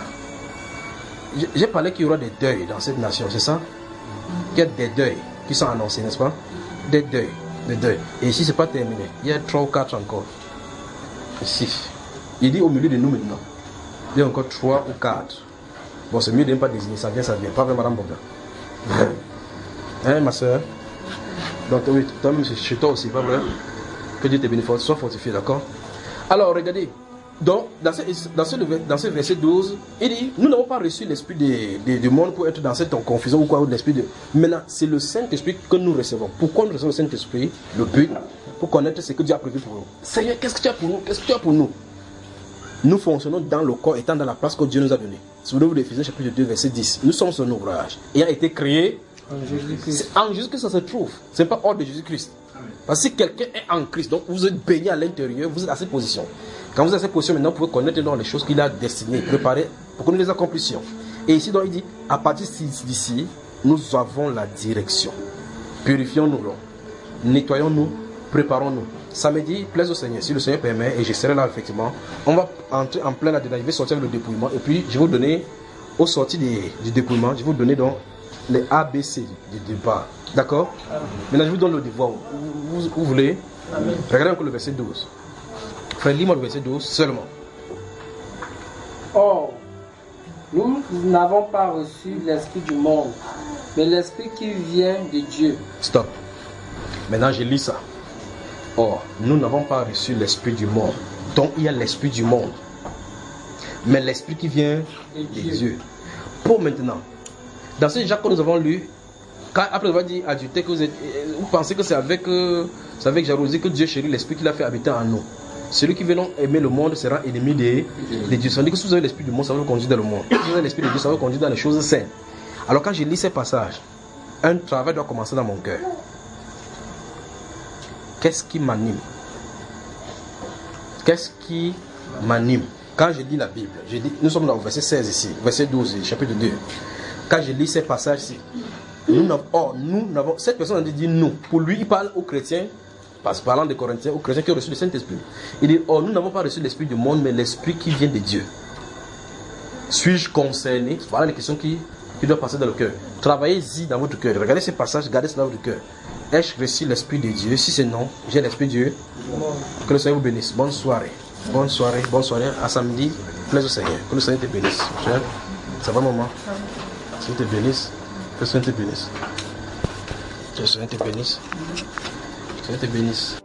S1: J'ai parlé qu'il y aura des deuils dans cette nation, c'est ça? Il y a des deuils qui sont annoncés, n'est-ce pas? Des deuils, des deuils. Et ici, ce n'est pas terminé. Il y a trois ou quatre encore. Ici. Il dit au milieu de nous maintenant. Il y a encore trois ou quatre. Bon, c'est mieux de ne pas désigner. Ça vient, ça vient. Pas vrai, Madame Bobin. Hein, ma soeur? Donc, oui, toi-même, chez toi aussi, pas vrai? Que Dieu te bénifie. Sois fortifié, d'accord? Alors, regardez. Donc, dans ce, dans, ce, dans ce verset douze, il dit, nous n'avons pas reçu l'esprit du monde pour être dans cette confusion ou quoi, ou l'esprit de... Maintenant, c'est le Saint-Esprit que nous recevons. Pourquoi nous recevons le Saint-Esprit? Le but, pour connaître ce que Dieu a prévu pour nous. Seigneur, qu'est-ce que tu as pour nous? Qu'est-ce que tu as pour nous? Nous fonctionnons dans le corps, étant dans la place que Dieu nous a donnée. Si vous voulez, Éphésiens chapitre deux, verset dix. Nous sommes son ouvrage, ayant été créé en Jésus-Christ. En Jésus que ça se trouve. Ce n'est pas hors de Jésus-Christ. Parce que si quelqu'un est en Christ, donc vous êtes baigné à l'intérieur, vous êtes à cette position. Quand vous êtes à cette position, maintenant, vous pouvez connaître donc les choses qu'il a destinées, préparées pour que nous les accomplissions. Et ici, donc, il dit, à partir d'ici, nous avons la direction. Purifions-nous, nettoyons-nous, préparons-nous. Samedi, plaise au Seigneur, si le Seigneur permet, et je serai là, effectivement. On va entrer en plein là-dedans, je vais sortir avec le dépouillement, et puis je vais vous donner, au sorti des, du dépouillement, je vais vous donner donc les A B C du, du départ. D'accord? Maintenant, je vous donne le devoir. Vous, vous, vous voulez? Amen. Regardez encore le verset douze. Frère, lis-moi le verset douze seulement.
S4: Or, nous n'avons pas reçu l'esprit du monde, mais l'esprit qui vient de Dieu.
S1: Stop. Maintenant, je lis ça. Or, nous n'avons pas reçu l'esprit du monde. Donc, il y a l'esprit du monde. Mais l'esprit qui vient de Dieu. Dieu. Pour maintenant, dans ce Jacques que nous avons lu, quand, après avoir dit adultère, que vous, êtes, vous pensez que c'est avec, euh, avec jalousie que Dieu chérit l'esprit qu'il a fait habiter en nous. Celui qui veut aimer le monde sera ennemi de, de Dieu. Ça veut dire que si vous avez l'esprit du monde, ça va vous conduire dans le monde. Si vous avez l'esprit de Dieu, ça va vous conduire dans les choses saines. Alors quand je lis ces passages, un travail doit commencer dans mon cœur. Qu'est-ce qui m'anime? Qu'est-ce qui m'anime? Quand je lis la Bible, je dis, nous sommes dans le verset seize ici, verset douze, chapitre deux. Quand je lis ces passages-ci, nous n'avons, oh, nous n'avons, cette personne a dit nous. Pour lui, il parle aux chrétiens, parlant des Corinthiens, aux chrétiens qui ont reçu le Saint-Esprit. Il dit, oh, nous n'avons pas reçu l'esprit du monde, mais l'esprit qui vient de Dieu. Suis-je concerné? Voilà les questions qui, qui doivent passer dans le cœur. Travaillez-y dans votre cœur. Regardez ces passages, gardez cela dans votre cœur. Ai-je reçu l'esprit de Dieu? Si c'est non, j'ai l'esprit de Dieu. Que le Seigneur vous bénisse. Bonne soirée. Bonne soirée. Bonne soirée. À samedi. Plaise au Seigneur. Que le Seigneur te bénisse. Ça va, maman? Que le Seigneur te bénisse. Que le Seigneur te bénisse. Que le Seigneur te bénisse. Que le Seigneur te bénisse.